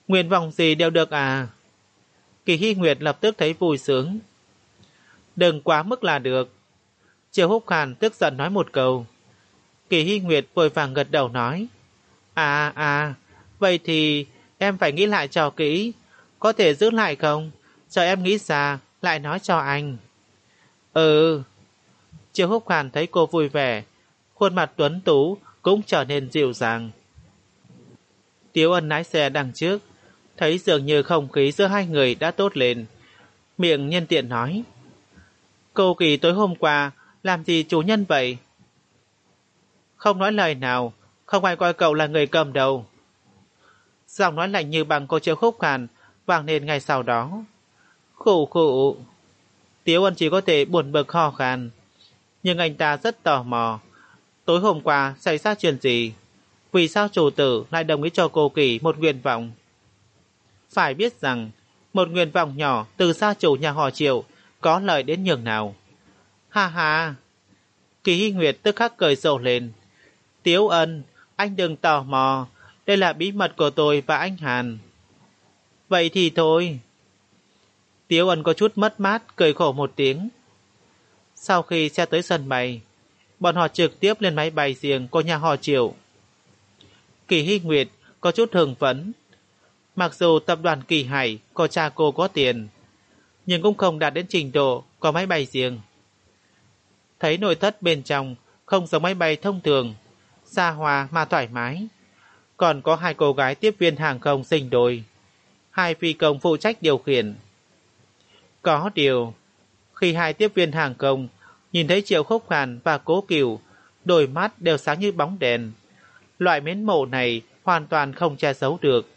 Nguyện vọng gì đều được à? Kỳ Hy Nguyệt lập tức thấy vui sướng. Đừng quá mức là được. Triệu Húc Hàn tức giận nói một câu. Kỳ Hy Nguyệt vội vàng gật đầu nói. À à, vậy thì em phải nghĩ lại cho kỹ. Có thể giữ lại không? Chờ em nghĩ ra, lại nói cho anh. Ừ. Triệu Húc Hàn thấy cô vui vẻ, khuôn mặt tuấn tú cũng trở nên dịu dàng. Tiếu Ân lái xe đằng trước, thấy dường như không khí giữa hai người đã tốt lên. Miệng nhân tiện nói. Cô Kỳ tối hôm qua làm gì chủ nhân vậy? Không nói lời nào, không ai coi cậu là người cầm đầu. Giọng nói lạnh như bằng cô Triệu Húc Hàn vang lên ngay sau đó. Khụ khụ. Tiếu Ân chỉ có thể buồn bực ho khan. Nhưng anh ta rất tò mò. Tối hôm qua xảy ra chuyện gì? Vì sao chủ tử lại đồng ý cho cô Kỳ một nguyện vọng? Phải biết rằng, một nguyện vọng nhỏ từ gia chủ nhà họ Triệu có lợi đến nhường nào. Ha ha! Kỳ Hy Nguyệt tức khắc cười rộ lên. Tiếu Ân, anh đừng tò mò. Đây là bí mật của tôi và anh Hàn. Vậy thì thôi. Tiếu Ân có chút mất mát, cười khổ một tiếng. Sau khi xe tới sân bay, bọn họ trực tiếp lên máy bay riêng của nhà họ Triệu. Kỳ Hy Nguyệt có chút hưng phấn. Mặc dù tập đoàn Kỳ Hải có cha cô có tiền, nhưng cũng không đạt đến trình độ có máy bay riêng. Thấy nội thất bên trong không giống máy bay thông thường, xa hoa mà thoải mái. Còn có hai cô gái tiếp viên hàng không sinh đôi, hai phi công phụ trách điều khiển. Có điều, khi hai tiếp viên hàng không nhìn thấy Triệu Húc Hàn và Cố Cửu, đôi mắt đều sáng như bóng đèn. Loại mến mộ này hoàn toàn không che giấu được.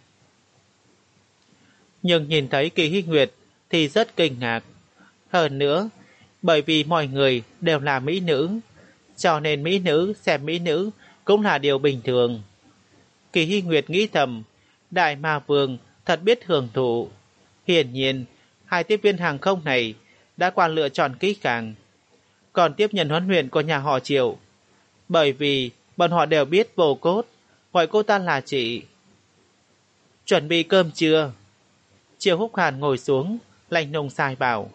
Nhưng nhìn thấy Kỳ Hy Nguyệt thì rất kinh ngạc. Hơn nữa, bởi vì mọi người đều là mỹ nữ, cho nên mỹ nữ xem mỹ nữ cũng là điều bình thường. Kỳ Hy Nguyệt nghĩ thầm, Đại Ma Vương thật biết hưởng thụ. Hiển nhiên, hai tiếp viên hàng không này đã qua lựa chọn kỹ càng. Còn tiếp nhận huấn luyện của nhà họ Triệu, bởi vì bọn họ đều biết Vô Cốt gọi cô ta là chị. Chuẩn bị cơm chưa? Triệu Húc Hàn ngồi xuống, lạnh lùng sai bảo.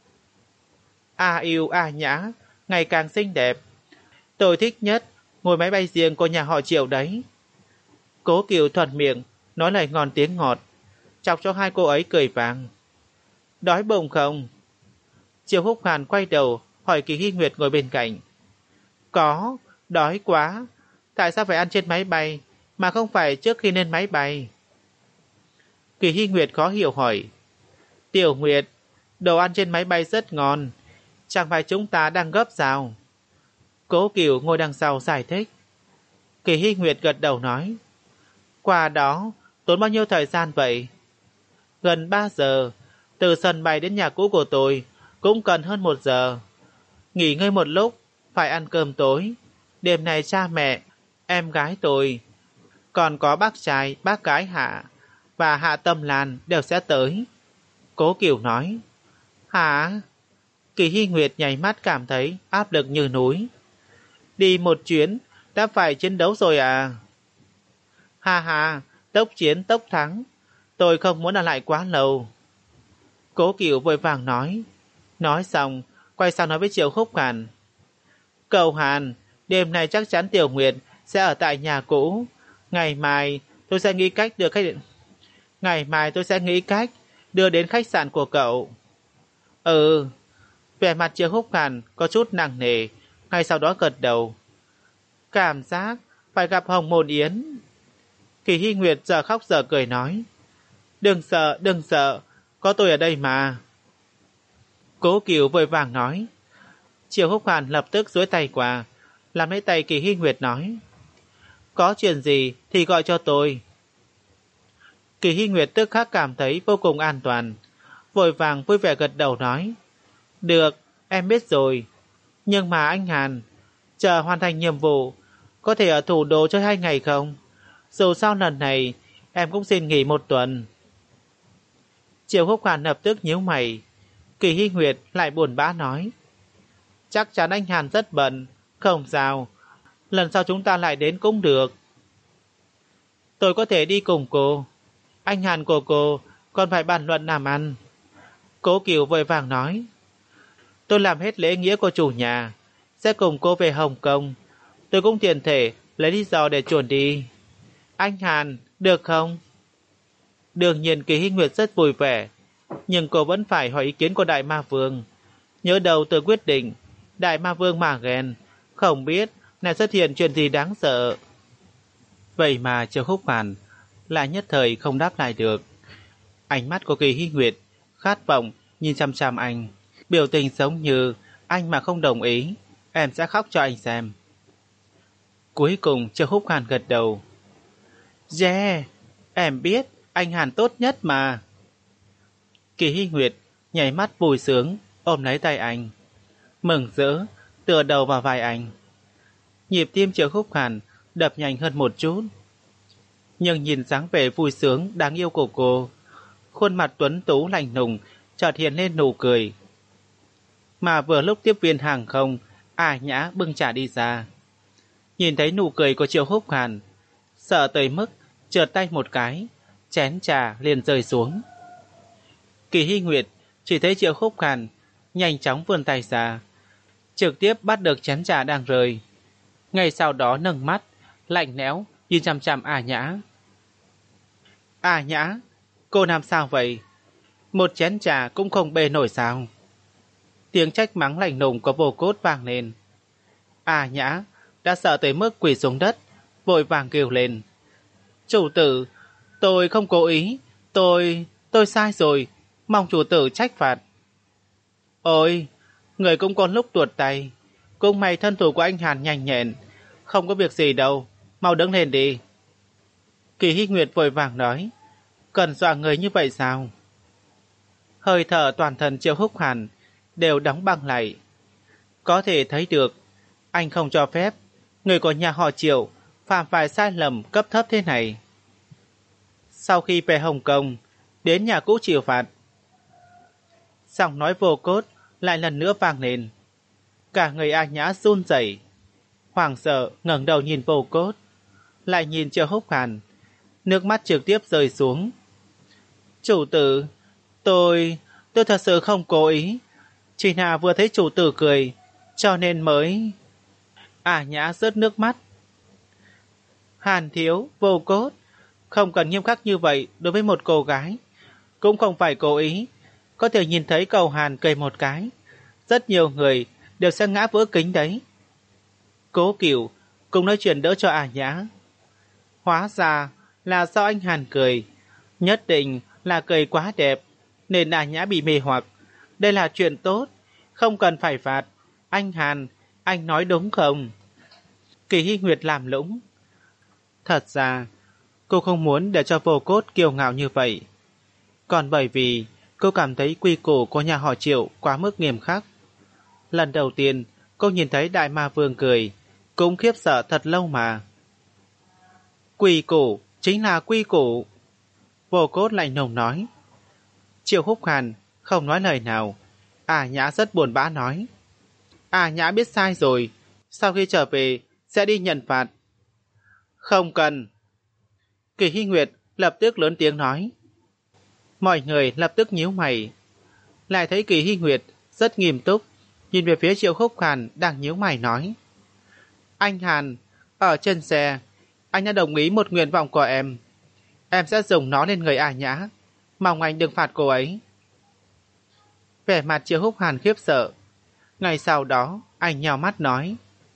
A yêu a nhã, ngày càng xinh đẹp. Tôi thích nhất ngồi máy bay riêng của nhà họ Triệu đấy. Cố Cửu thuận miệng nói lời ngon tiếng ngọt, chọc cho hai cô ấy cười vàng. Đói bụng không? Triệu Húc Hàn quay đầu hỏi Kỳ Hy Nguyệt ngồi bên cạnh. Có, đói quá. Tại sao phải ăn trên máy bay mà không phải trước khi lên máy bay? Kỳ Hy Nguyệt khó hiểu hỏi. Tiểu Nguyệt, đồ ăn trên máy bay rất ngon, chẳng phải chúng ta đang gấp sao? Cố Cửu ngồi đằng sau giải thích. Kỳ Hy Nguyệt gật đầu nói. Qua đó tốn bao nhiêu thời gian vậy? Gần ba giờ. Từ sân bay đến nhà cũ của tôi cũng cần hơn một giờ. Nghỉ ngơi một lúc, phải ăn cơm tối. Đêm này cha mẹ, em gái tôi, còn có bác trai, bác gái Hạ và Hạ Tâm Lan đều sẽ tới. Cố Cửu nói. Hả? Kỳ Hy Nguyệt nháy mắt cảm thấy áp lực như núi. Đi một chuyến đã phải chiến đấu rồi à? Ha ha, tốc chiến tốc thắng. Tôi không muốn ở lại quá lâu. Cố Cửu vội vàng nói. Nói xong, quay sang nói với Triệu Húc Hàn. Cậu Hàn, đêm nay chắc chắn Tiểu Nguyệt sẽ ở tại nhà cũ. Ngày mai tôi sẽ nghĩ cách đưa khách điện. Ngày mai tôi sẽ nghĩ cách đưa đến khách sạn của cậu. Ừ. Vẻ mặt Triệu Húc Hàn có chút nặng nề, ngay sau đó gật đầu. Cảm giác phải gặp Hồng Môn Yến. Kỳ Hy Nguyệt giờ khóc giờ cười nói. Đừng sợ, đừng sợ, có tôi ở đây mà. Cố Cửu vội vàng nói. Triệu Húc Hàn lập tức duỗi tay qua, làm lấy tay Kỳ Hy Nguyệt nói. Có chuyện gì thì gọi cho tôi. Kỳ Hy Nguyệt tức khắc cảm thấy vô cùng an toàn, vội vàng vui vẻ gật đầu nói. Được, em biết rồi. Nhưng mà anh Hàn, chờ hoàn thành nhiệm vụ, có thể ở thủ đô chơi hai ngày không? Dù sao lần này em cũng xin nghỉ một tuần. Triệu Húc Hàn lập tức nhíu mày. Kỳ Hy Nguyệt lại buồn bã nói. Chắc chắn anh Hàn rất bận. Không sao, lần sau chúng ta lại đến cũng được. Tôi có thể đi cùng cô. Anh Hàn của cô còn phải bàn luận làm ăn. Cố Kiều vội vàng nói. Tôi làm hết lễ nghĩa của chủ nhà, sẽ cùng cô về Hồng Kông. Tôi cũng tiện thể lấy lý do để chuồn đi. Anh Hàn, được không? Đương nhiên Kỳ Hy Nguyệt rất vui vẻ, nhưng cô vẫn phải hỏi ý kiến của Đại Ma Vương. Nhớ đầu tôi quyết định, Đại Ma Vương mà ghen, không biết lại xuất hiện chuyện gì đáng sợ. Vậy mà Triệu Húc Hàn lại nhất thời không đáp lại được. Ánh mắt của Kỳ Hy Nguyệt khát vọng nhìn chăm chăm anh, biểu tình giống như anh mà không đồng ý, em sẽ khóc cho anh xem. Cuối cùng Triệu Húc Hàn gật đầu. Yeah, em biết anh Hàn tốt nhất mà. Kỳ Hy Nguyệt nhảy mắt vui sướng ôm lấy tay anh, mừng rỡ tựa đầu vào vai anh. Nhịp tim Triệu Húc Hàn đập nhanh hơn một chút, nhưng nhìn dáng vẻ vui sướng đáng yêu của cô, khuôn mặt tuấn tú lạnh lùng chợt hiện lên nụ cười. Mà vừa lúc tiếp viên hàng không A Nhã bưng trà đi ra, nhìn thấy nụ cười của Triệu Húc Hàn, sợ tới mức trượt tay một cái, chén trà liền rơi xuống. Kỳ Hy Nguyệt chỉ thấy Triệu Húc Hàn nhanh chóng vươn tay ra, trực tiếp bắt được chén trà đang rơi. Ngay sau đó nâng mắt lạnh lẽo nhìn chằm chằm A Nhã. A Nhã, cô làm sao vậy? Một chén trà cũng không bê nổi sao? Tiếng trách mắng lạnh lùng của Vô Cốt vang lên. A Nhã đã sợ tới mức quỳ xuống đất, vội vàng kêu lên. Chủ tử, tôi không cố ý, tôi, tôi sai rồi, mong chủ tử trách phạt. Ôi, người cũng còn lúc tuột tay, cũng may thân thủ của anh Hàn nhanh nhẹn, không có việc gì đâu, mau đứng lên đi. Kỳ Hy Nguyệt vội vàng nói, cần dọa người như vậy sao? Hơi thở toàn thân Triệu Húc Hàn đều đóng băng lại. Có thể thấy được, anh không cho phép người của nhà họ Triệu phạm phải sai lầm cấp thấp thế này. Sau khi về Hồng Kông, đến nhà cũ chịu phạt. Giọng nói Vô Cốt lại lần nữa vang lên. Cả người A Nhã run rẩy, hoảng sợ ngẩng đầu nhìn Vô Cốt, lại nhìn Triệu Húc Hàn, nước mắt trực tiếp rơi xuống. Chủ tử, tôi, tôi thật sự không cố ý, chỉ là vừa thấy chủ tử cười, cho nên mới... A Nhã rớt nước mắt. Hàn thiếu, Vô Cốt, không cần nghiêm khắc như vậy đối với một cô gái, cũng không phải cố ý. Có thể nhìn thấy Cầu Hàn cười một cái, rất nhiều người đều sẽ ngã vỡ kính đấy. Cố Cửu cùng nói chuyện đỡ cho A Nhã. Hóa ra là do anh Hàn cười, nhất định là cười quá đẹp nên A Nhã bị mê hoặc. Đây là chuyện tốt, không cần phải phạt. Anh Hàn, anh nói đúng không? Kỳ Hy Nguyệt làm lũng. Thật ra cô không muốn để cho Vô Cốt kiêu ngạo như vậy, còn bởi vì cô cảm thấy quy củ của nhà họ Triệu quá mức nghiêm khắc. Lần đầu tiên cô nhìn thấy Đại Ma Vương cười, cũng khiếp sợ thật lâu mà. Quy củ chính là quy củ. Vô Cốt lạnh lùng nói. Triệu Húc Hàn không nói lời nào. A Nhã rất buồn bã nói. A Nhã biết sai rồi, sau khi trở về sẽ đi nhận phạt. Không cần. Kỳ Hy Nguyệt lập tức lớn tiếng nói. Mọi người lập tức nhíu mày. Lại thấy Kỳ Hy Nguyệt rất nghiêm túc, nhìn về phía Triệu Húc Hàn đang nhíu mày nói. Anh Hàn, ở trên xe, anh đã đồng ý một nguyện vọng của em. Em sẽ dùng nó lên người A Nhã, mong anh đừng phạt cô ấy. Vẻ mặt Triệu Húc Hàn khiếp sợ. Ngày sau đó, anh nhào mắt nói.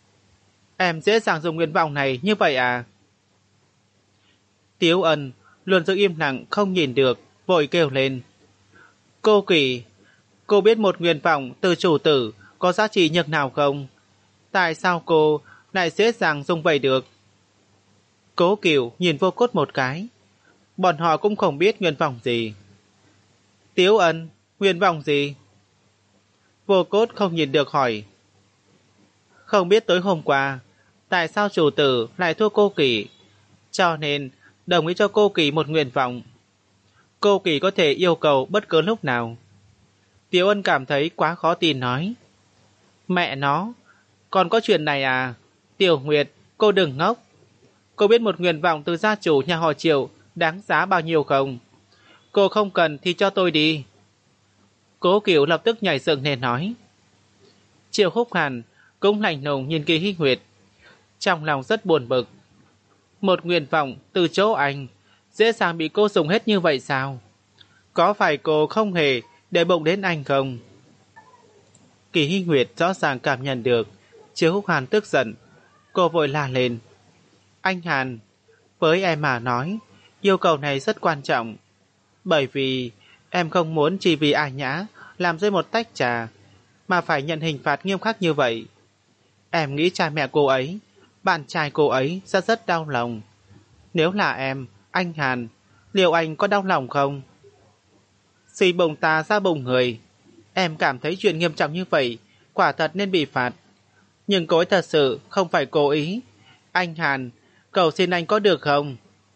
Em dễ dàng dùng nguyện vọng này như vậy à? Tiếu Ân luôn giữ im lặng không nhìn được, vội kêu lên. Cô Kỳ, cô biết một nguyện vọng từ chủ tử có giá trị nhược nào không? Tại sao cô lại dễ dàng dùng vậy được? Cố Kiều nhìn Vô Cốt một cái. Bọn họ cũng không biết nguyện vọng gì. Tiếu Ân, nguyện vọng gì? Vô Cốt không nhìn được hỏi. Không biết tối hôm qua tại sao chủ tử lại thua cô Kỳ, cho nên đồng ý cho cô Kỳ một nguyện vọng. Cô Kỳ có thể yêu cầu bất cứ lúc nào. Tiếu Ân cảm thấy quá khó tin nói. Mẹ nó, còn có chuyện này à? Tiểu Nguyệt, cô đừng ngốc. Cô biết một nguyện vọng từ gia chủ nhà họ Triệu Đáng giá bao nhiêu không? Cô không cần thì cho tôi đi. Cố Cửu lập tức nhảy dựng lên nói. Triệu Húc Hàn cũng lạnh lùng nhìn Kỳ Hy Nguyệt, trong lòng rất buồn bực. Một nguyện vọng từ chỗ anh dễ dàng bị cô dùng hết như vậy sao? Có phải cô không hề để bụng đến anh không? Kỳ Hy Nguyệt rõ ràng cảm nhận được Triệu Húc Hàn tức giận, cô vội la lên. Anh Hàn, với em mà nói, yêu cầu này rất quan trọng. Bởi vì em không muốn chỉ vì A Nhã làm rơi một tách trà mà phải nhận hình phạt nghiêm khắc như vậy. Em nghĩ cha mẹ cô ấy, bạn trai cô ấy sẽ rất đau lòng. Nếu là em, anh Hàn, liệu anh có đau lòng không? Xì bồng ta ra bồng người. Em cảm thấy chuyện nghiêm trọng như vậy quả thật nên bị phạt. Nhưng cô ấy thật sự không phải cố ý. Anh Hàn, cầu xin anh có được không?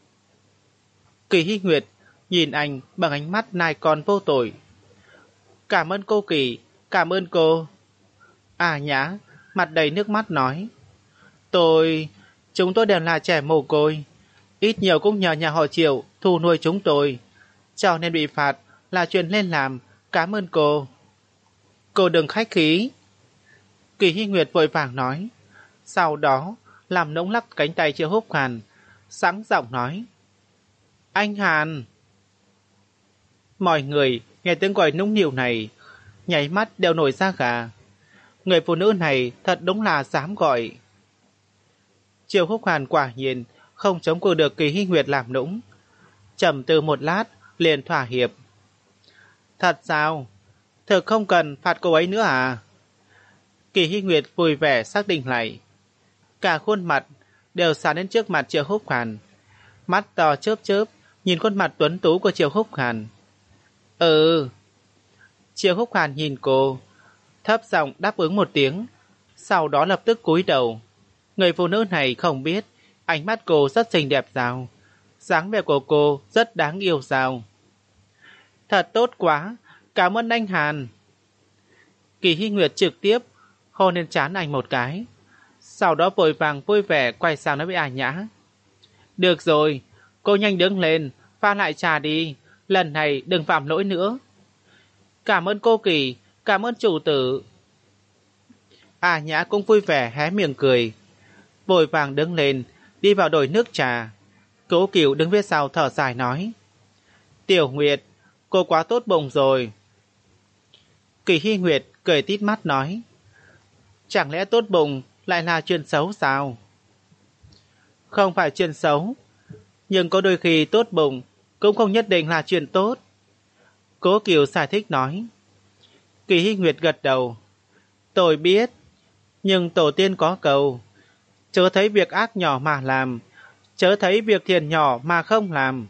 Kỳ Hy Nguyệt nhìn anh bằng ánh mắt nai con vô tội. Cảm ơn cô Kỳ, cảm ơn cô. À Nhã mặt đầy nước mắt nói. Tôi, chúng tôi đều là trẻ mồ côi, ít nhiều cũng nhờ nhà họ Triệu thu nuôi chúng tôi, cho nên bị phạt là chuyện nên làm. Cảm ơn cô. Cô đừng khách khí. Kỳ Hy Nguyệt vội vàng nói. Sau đó làm nũng lắc cánh tay Triệu Húc Hàn, sẵn giọng nói. Anh Hàn. Mọi người nghe tiếng gọi nũng nịu này, nháy mắt đều nổi da gà. Người phụ nữ này thật đúng là dám gọi. Triệu Húc Hàn quả nhiên không chống cự được Kỳ Hy Nguyệt làm nũng, trầm tư một lát liền thỏa hiệp. Thật sao? Thực không cần phạt cô ấy nữa à? Kỳ Hy Nguyệt vui vẻ xác định lại. Cả khuôn mặt đều sáng đến trước mặt Triệu Húc Hàn, mắt to chớp chớp nhìn khuôn mặt tuấn tú của Triệu Húc Hàn. Ừ. Triệu Húc Hàn nhìn cô, thấp giọng đáp ứng một tiếng, sau đó lập tức cúi đầu. Người phụ nữ này không biết ánh mắt cô rất xinh đẹp sao, dáng vẻ của cô rất đáng yêu sao. Thật tốt quá, cảm ơn anh Hàn. Kỳ Hy Nguyệt trực tiếp hôn lên trán anh một cái, sau đó vội vàng vui vẻ quay sang nói với A Nhã. Được rồi, cô nhanh đứng lên, pha lại trà đi, lần này đừng phạm lỗi nữa. Cảm ơn cô Kỳ, cảm ơn chủ tử. A Nhã cũng vui vẻ hé miệng cười, vội vàng đứng lên đi vào đổi nước trà. Cố Cửu đứng phía sau thở dài nói. Tiểu Nguyệt, cô quá tốt bụng rồi. Kỳ Hy Nguyệt cười tít mắt nói. Chẳng lẽ tốt bụng lại là chuyện xấu sao? Không phải chuyện xấu, nhưng có đôi khi tốt bụng cũng không nhất định là chuyện tốt. Cố Cửu giải thích nói. Kỳ Hy Nguyệt gật đầu. Tôi biết, nhưng tổ tiên có câu, chớ thấy việc ác nhỏ mà làm, chớ thấy việc thiện nhỏ mà không làm.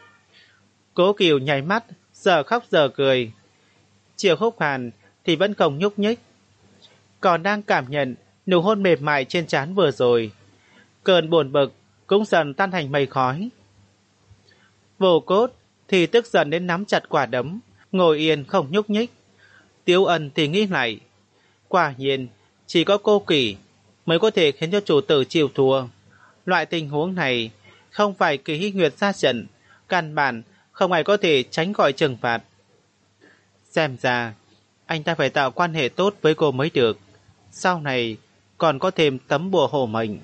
Cố Cửu nháy mắt, giờ khóc giờ cười. Triệu Húc Hàn thì vẫn không nhúc nhích, còn đang cảm nhận nụ hôn mềm mại trên trán vừa rồi. Cơn buồn bực cũng dần tan thành mây khói. Vô Cốt thì tức giận đến nắm chặt quả đấm, ngồi yên không nhúc nhích. Tiếu Ân thì nghĩ lại, quả nhiên chỉ có cô Kỳ mới có thể khiến cho chủ tử chịu thua. Loại tình huống này không phải Kỳ Hy Nguyệt ra trận, căn bản không ai có thể tránh khỏi trừng phạt. Xem ra anh ta phải tạo quan hệ tốt với cô mới được, sau này còn có thêm tấm bùa hộ mệnh.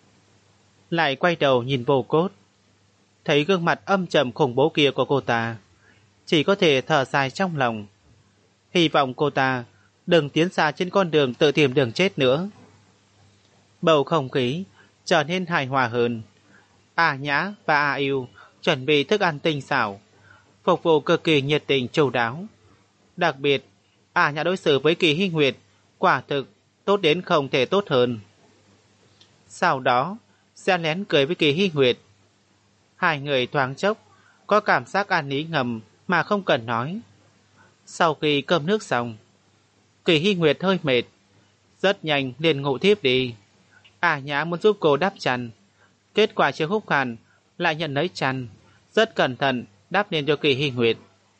Lại quay đầu nhìn Vô Cốt, thấy gương mặt âm trầm khủng bố kia của cô ta, chỉ có thể thở dài trong lòng. Hy vọng cô ta đừng tiến xa trên con đường tự tìm đường chết nữa. Bầu không khí trở nên hài hòa hơn. A Nhã và A Yêu chuẩn bị thức ăn tinh xảo, phục vụ cực kỳ nhiệt tình chu đáo. Đặc biệt, A Nhã đối xử với Kỳ Hy Nguyệt quả thực tốt đến không thể tốt hơn. Sau đó, sẽ lén cười với Kỳ Hy Nguyệt. Hai người thoáng chốc có cảm giác an ý ngầm mà không cần nói. Sau khi cơm nước xong, Kỳ Hy Nguyệt hơi mệt, rất nhanh liền ngủ thiếp đi. A Nhã muốn giúp cô đắp chăn, kết quả Triệu Húc Hàn lại nhận lấy chăn, rất cẩn thận đắp lên cho Kỳ Hy Nguyệt.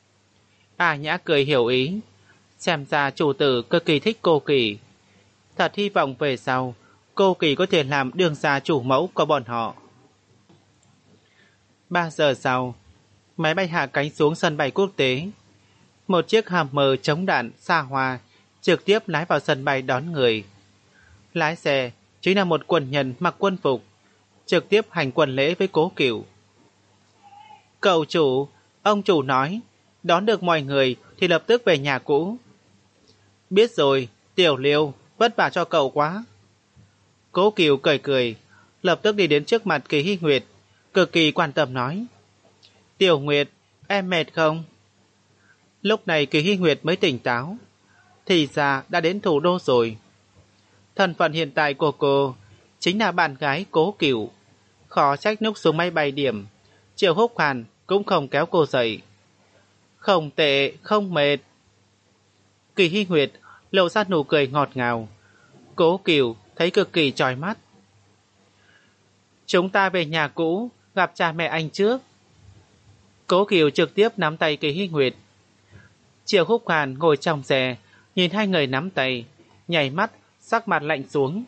A Nhã cười hiểu ý, xem ra chủ tử cực kỳ thích cô Kỳ. Thật hy vọng về sau cô Kỳ có thể làm đường gia chủ mẫu của bọn họ. Ba giờ sau, máy bay hạ cánh xuống sân bay quốc tế. Một chiếc Hammer chống đạn xa hoa trực tiếp lái vào sân bay đón người. Lái xe chính là một quân nhân mặc quân phục, trực tiếp hành quân lễ với Cố Cửu. Cậu chủ, ông chủ nói, đón được mọi người thì lập tức về nhà cũ. Biết rồi, Tiểu Liêu, vất vả cho cậu quá. Cố Cửu cười cười, lập tức đi đến trước mặt Kỳ Hy Nguyệt, cực kỳ quan tâm nói. Tiểu Nguyệt, em mệt không? Lúc này Kỳ Hy Nguyệt mới tỉnh táo. Thì ra đã đến thủ đô rồi. Thân phận hiện tại của cô chính là bạn gái Cố Cửu. Khó trách lúc xuống máy bay điểm, Triệu Húc Hàn cũng không kéo cô dậy. Không tệ, không mệt. Kỳ Hy Nguyệt lộ ra nụ cười ngọt ngào. Cố Cửu thấy cực kỳ chói mắt. Chúng ta về nhà cũ, gặp cha mẹ anh trước. Cố Cửu trực tiếp nắm tay Kỳ Hy Nguyệt. Triệu Húc Hàn ngồi trong xe, nhìn hai người nắm tay, nhảy mắt, sắc mặt lạnh xuống.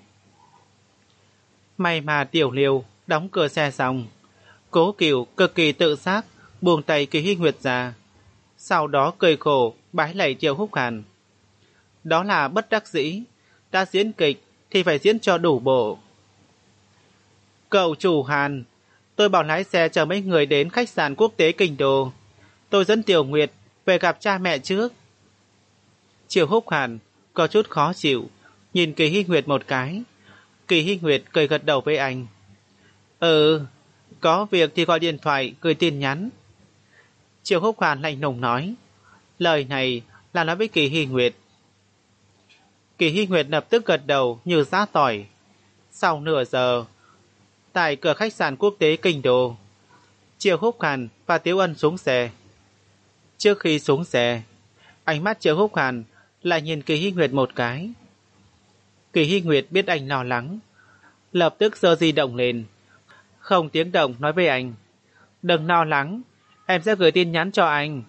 May mà Tiểu Liêu đóng cửa xe xong, Cố Cửu cực kỳ tự giác buông tay Kỳ Hy Nguyệt ra, sau đó cười khổ bái lạy Triệu Húc Hàn. Đó là bất đắc dĩ, đã diễn kịch thì phải diễn cho đủ bộ. Cậu chủ Hàn, tôi bảo lái xe chở mấy người đến khách sạn quốc tế Kinh Đô. Tôi dẫn Tiểu Nguyệt về gặp cha mẹ trước. Triệu Húc Hàn có chút khó chịu, nhìn Kỳ Hy Nguyệt một cái. Kỳ Hy Nguyệt cười gật đầu với anh. Ừ, có việc thì gọi điện thoại, gửi tin nhắn. Triệu Húc Hàn lạnh lùng nói. Lời này là nói với Kỳ Hy Nguyệt. Kỳ Hy Nguyệt lập tức gật đầu như giã tỏi. Sau nửa giờ, tại cửa khách sạn quốc tế Kinh Đô, Triệu Húc Hàn và Tiếu Ân xuống xe. Trước khi xuống xe, ánh mắt Triệu Húc Hàn lại nhìn Kỳ Hy Nguyệt một cái. Kỳ Hy Nguyệt biết anh lo lắng, lập tức giơ di động lên, không tiếng động nói với anh. Đừng lo lắng, em sẽ gửi tin nhắn cho anh.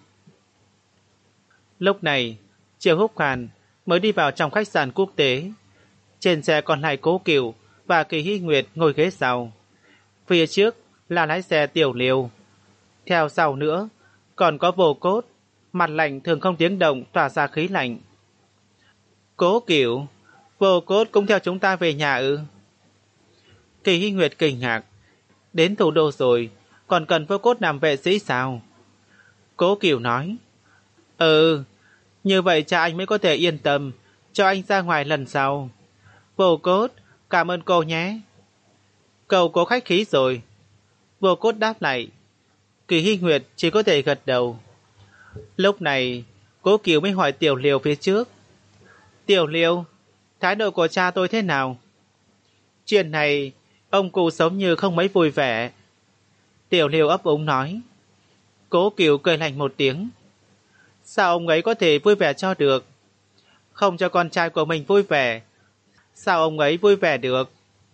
Lúc này, Triệu Húc Hàn mới đi vào trong khách sạn quốc tế. Trên xe còn lại Cố Cửu và Kỳ Hy Nguyệt ngồi ghế sau. Phía trước là lái xe Tiểu Liêu. Theo sau nữa, còn có Vô Cốt, mặt lạnh thường không tiếng động tỏa ra khí lạnh. Cố Cửu, Vô Cốt cũng theo chúng ta về nhà ư? Kỳ Hy Nguyệt kinh ngạc. Đến thủ đô rồi, còn cần Vô Cốt làm vệ sĩ sao? Cố Cửu nói. Ừ, như vậy cha anh mới có thể yên tâm cho anh ra ngoài lần sau. Vô Cốt, cảm ơn cô nhé. Cậu có khách khí rồi. Vô Cốt đáp lại. Kỳ Hy Nguyệt chỉ có thể gật đầu. Lúc này, Cố Cửu mới hỏi Tiểu Liêu phía trước. Tiểu Liêu, thái độ của cha tôi thế nào? Chuyện này, ông cụ sống như không mấy vui vẻ. Tiểu Liêu ấp úng nói. Cố Cửu cười lạnh một tiếng. Sao ông ấy có thể vui vẻ cho được? Không cho con trai của mình vui vẻ, sao ông ấy vui vẻ được?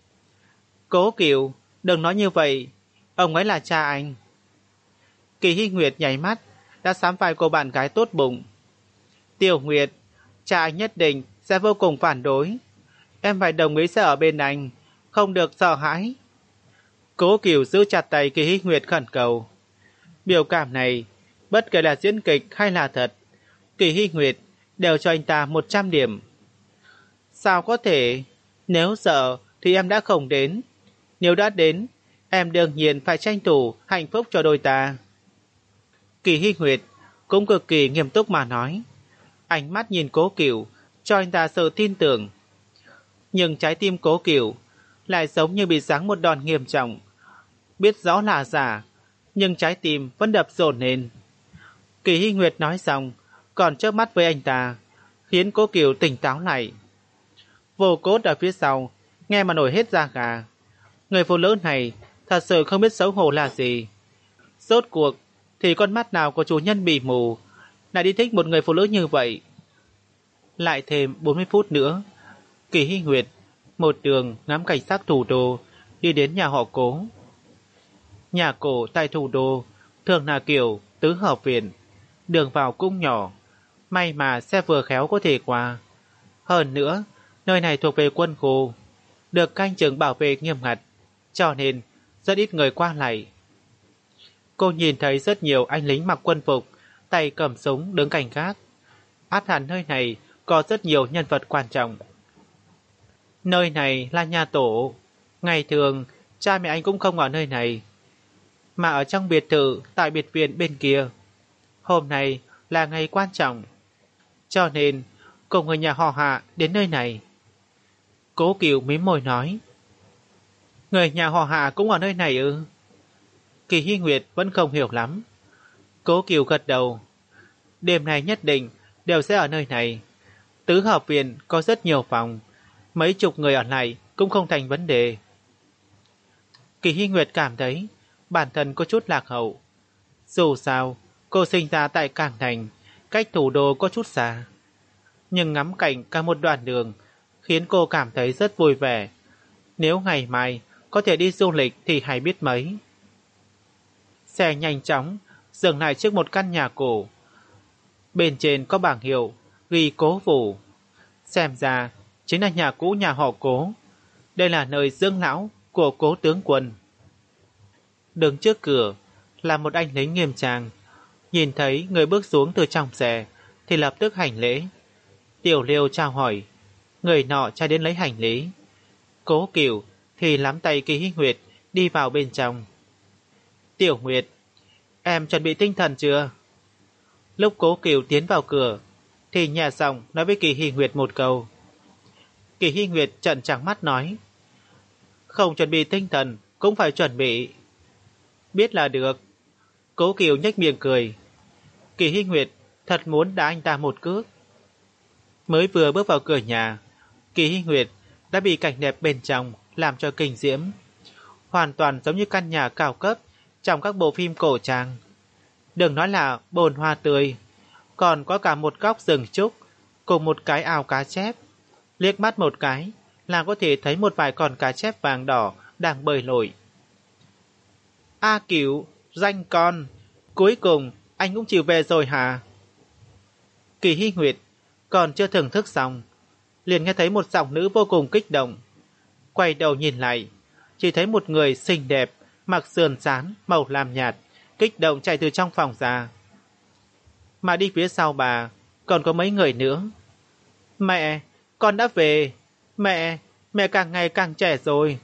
Cố Cửu, đừng nói như vậy, ông ấy là cha anh. Kỳ Hy Nguyệt nháy mắt, đã sắm vai cô bạn gái tốt bụng. Tiểu Nguyệt, cha anh nhất định sẽ vô cùng phản đối. Em phải đồng ý sẽ ở bên anh, không được sợ hãi. Cố Cửu giữ chặt tay Kỳ Hy Nguyệt khẩn cầu. Biểu cảm này, bất kể là diễn kịch hay là thật, Kỳ Hy Nguyệt đều cho anh ta một trăm điểm. Sao có thể? Nếu sợ thì em đã không đến. Nếu đã đến, em đương nhiên phải tranh thủ hạnh phúc cho đôi ta. Kỳ Hy Nguyệt cũng cực kỳ nghiêm túc mà nói. Ánh mắt nhìn Cố Cửu cho anh ta sự tin tưởng. Nhưng trái tim Cố Cửu lại giống như bị giáng một đòn nghiêm trọng. Biết rõ là giả, nhưng trái tim vẫn đập dồn lên. Kỳ Hy Nguyệt nói xong, còn chớp mắt với anh ta, khiến Cố Cửu tỉnh táo lại. Vô Cốt ở phía sau, nghe mà nổi hết da gà. Người phụ nữ này thật sự không biết xấu hổ là gì. Rốt cuộc thì con mắt nào của chủ nhân bị mù lại đi thích một người phụ nữ như vậy. Lại thêm bốn mươi phút nữa, Kỳ Hy Nguyệt một đường ngắm cảnh sát thủ đô đi đến nhà họ Cố. Nhà cổ tại thủ đô thường là kiểu tứ hợp viện, đường vào cũng nhỏ, may mà xe vừa khéo có thể qua. Hơn nữa, nơi này thuộc về quân khu, được canh chừng bảo vệ nghiêm ngặt, cho nên rất ít người qua lại. Cô nhìn thấy rất nhiều anh lính mặc quân phục, tay cầm súng đứng canh gác. Át hẳn nơi này có rất nhiều nhân vật quan trọng. Nơi này là nhà tổ. Ngày thường, cha mẹ anh cũng không ở nơi này, mà ở trong biệt thự tại biệt viện bên kia. Hôm nay là ngày quan trọng, cho nên cùng người nhà họ Hạ đến nơi này. Cố Kiều mím môi nói. Người nhà họ Hạ cũng ở nơi này ư? Kỳ Hy Nguyệt vẫn không hiểu lắm. Cố Kiều gật đầu. Đêm nay nhất định đều sẽ ở nơi này. Tứ hợp viện có rất nhiều phòng, mấy chục người ở lại cũng không thành vấn đề. Kỳ Hy Nguyệt cảm thấy bản thân có chút lạc hậu. Dù sao, cô sinh ra tại Cảng Thành, cách thủ đô có chút xa. Nhưng ngắm cảnh cả một đoạn đường khiến cô cảm thấy rất vui vẻ. Nếu ngày mai có thể đi du lịch thì hay biết mấy. Xe nhanh chóng dừng lại trước một căn nhà cổ. Bên trên có bảng hiệu ghi Cố Phủ. Xem ra chính là nhà cũ nhà họ Cố. Đây là nơi dưỡng lão của Cố tướng quân. Đứng trước cửa là một anh lính nghiêm trang. Nhìn thấy người bước xuống từ trong xe thì lập tức hành lễ. Tiểu Liêu chào hỏi, người nọ chạy đến lấy hành lý. Cố Kiều thì nắm tay Kỳ Hy Nguyệt đi vào bên trong. Tiểu Nguyệt, em chuẩn bị tinh thần chưa? Lúc Cố Kiều tiến vào cửa thì nhà giọng nói với Kỳ Hy Nguyệt một câu. Kỳ Hy Nguyệt trợn trắng mắt nói, không chuẩn bị tinh thần cũng phải chuẩn bị. Biết là được. Cố Kiều nhếch miệng cười. Kỳ Hy Nguyệt thật muốn đá anh ta một cước. Mới vừa bước vào cửa nhà, Kỳ Hy Nguyệt đã bị cảnh đẹp bên trong làm cho kinh diễm. Hoàn toàn giống như căn nhà cao cấp trong các bộ phim cổ trang. Đừng nói là bồn hoa tươi, còn có cả một góc rừng trúc cùng một cái ao cá chép. Liếc mắt một cái là có thể thấy một vài con cá chép vàng đỏ đang bơi lội. A Cửu, danh con, cuối cùng anh cũng chịu về rồi hả? Kỳ Hy Nguyệt còn chưa thưởng thức xong, liền nghe thấy một giọng nữ vô cùng kích động. Quay đầu nhìn lại, chỉ thấy một người xinh đẹp, mặc sườn xám màu lam nhạt, kích động chạy từ trong phòng ra. Mà đi phía sau bà còn có mấy người nữa. Mẹ, con đã về. Mẹ, mẹ càng ngày càng trẻ rồi.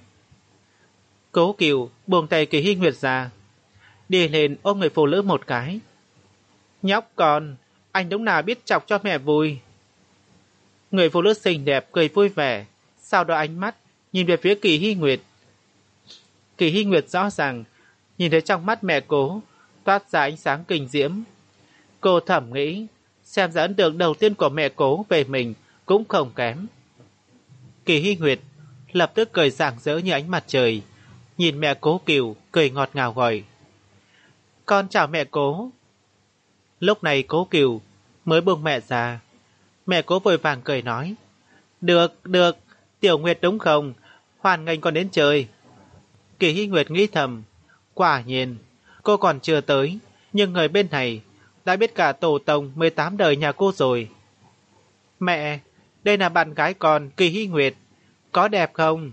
Cố Kiều buông tay Kỳ Hy Nguyệt ra, đi lên ôm người phụ nữ một cái. Nhóc con, anh đúng là biết chọc cho mẹ vui. Người phụ nữ xinh đẹp cười vui vẻ, sau đó ánh mắt nhìn về phía Kỳ Hy Nguyệt. Kỳ Hy Nguyệt rõ ràng nhìn thấy trong mắt mẹ Cố toát ra ánh sáng kinh diễm. Cô thầm nghĩ, xem ra ấn tượng đầu tiên của mẹ Cố về mình cũng không kém. Kỳ Hy Nguyệt lập tức cười rạng rỡ như ánh mặt trời, nhìn mẹ Cố Kiều cười ngọt ngào gọi, con chào mẹ Cố. Lúc này Cố Kiều mới buông mẹ ra. Mẹ Cố vội vàng cười nói, được, được, Tiểu Nguyệt đúng không? Hoan nghênh con đến chơi. Kỳ Hy Nguyệt nghĩ thầm, quả nhiên cô còn chưa tới, nhưng người bên này đã biết cả tổ tông mười tám đời nhà cô rồi. Mẹ, đây là bạn gái con Kỳ Hy Nguyệt, có đẹp không?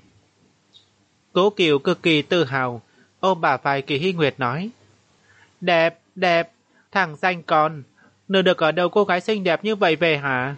Cố Kiều cực kỳ tự hào ôm bả vai Kỳ Hy Nguyệt nói, đẹp, đẹp, thằng danh con, nương được ở đâu cô gái xinh đẹp như vậy về hả?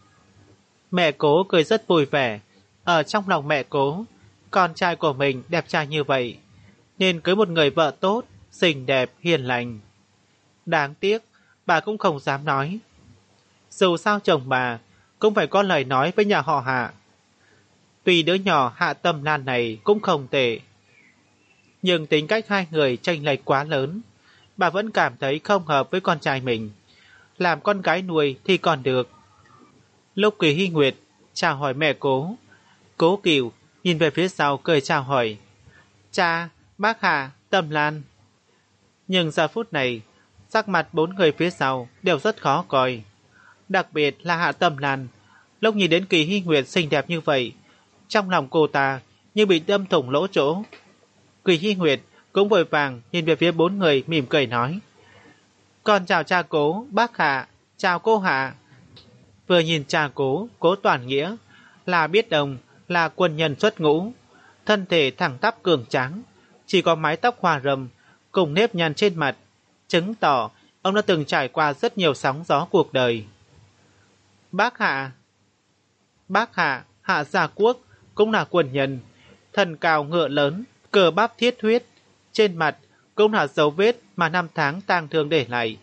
Mẹ Cố cười rất vui vẻ. Ở trong lòng mẹ Cố, con trai của mình đẹp trai như vậy, nên cưới một người vợ tốt, xinh đẹp, hiền lành. Đáng tiếc, bà cũng không dám nói. Dù sao chồng bà cũng phải có lời nói với nhà họ Hạ. Tuy đứa nhỏ Hạ Tâm Lan này cũng không tệ, nhưng tính cách hai người chênh lệch quá lớn, bà vẫn cảm thấy không hợp với con trai mình. Làm con gái nuôi thì còn được. Lúc Kỳ Hy Nguyệt chào hỏi mẹ Cố, Cố Kiều nhìn về phía sau cười chào hỏi, cha, bác Hạ, Tâm Lan. Nhưng giờ phút này, sắc mặt bốn người phía sau đều rất khó coi. Đặc biệt là Hạ Tâm Lan, lúc nhìn đến Kỳ Hy Nguyệt xinh đẹp như vậy, trong lòng cô ta như bị đâm thủng lỗ chỗ. Kỳ Hy Nguyệt cũng vội vàng nhìn về phía bốn người mỉm cười nói, con chào cha Cố, bác Hạ, chào cô Hạ. Vừa nhìn cha Cố, Cố Toàn Nghĩa, là biết ông là quân nhân xuất ngũ, thân thể thẳng tắp cường tráng, chỉ có mái tóc hoa râm cùng nếp nhăn trên mặt, chứng tỏ ông đã từng trải qua rất nhiều sóng gió cuộc đời. Bác Hạ Bác Hạ, Hạ Gia Quốc, cũng là quân nhân, thân cao ngựa lớn, cờ bắp thiết huyết, trên mặt cũng là dấu vết mà năm tháng tang thương để lại.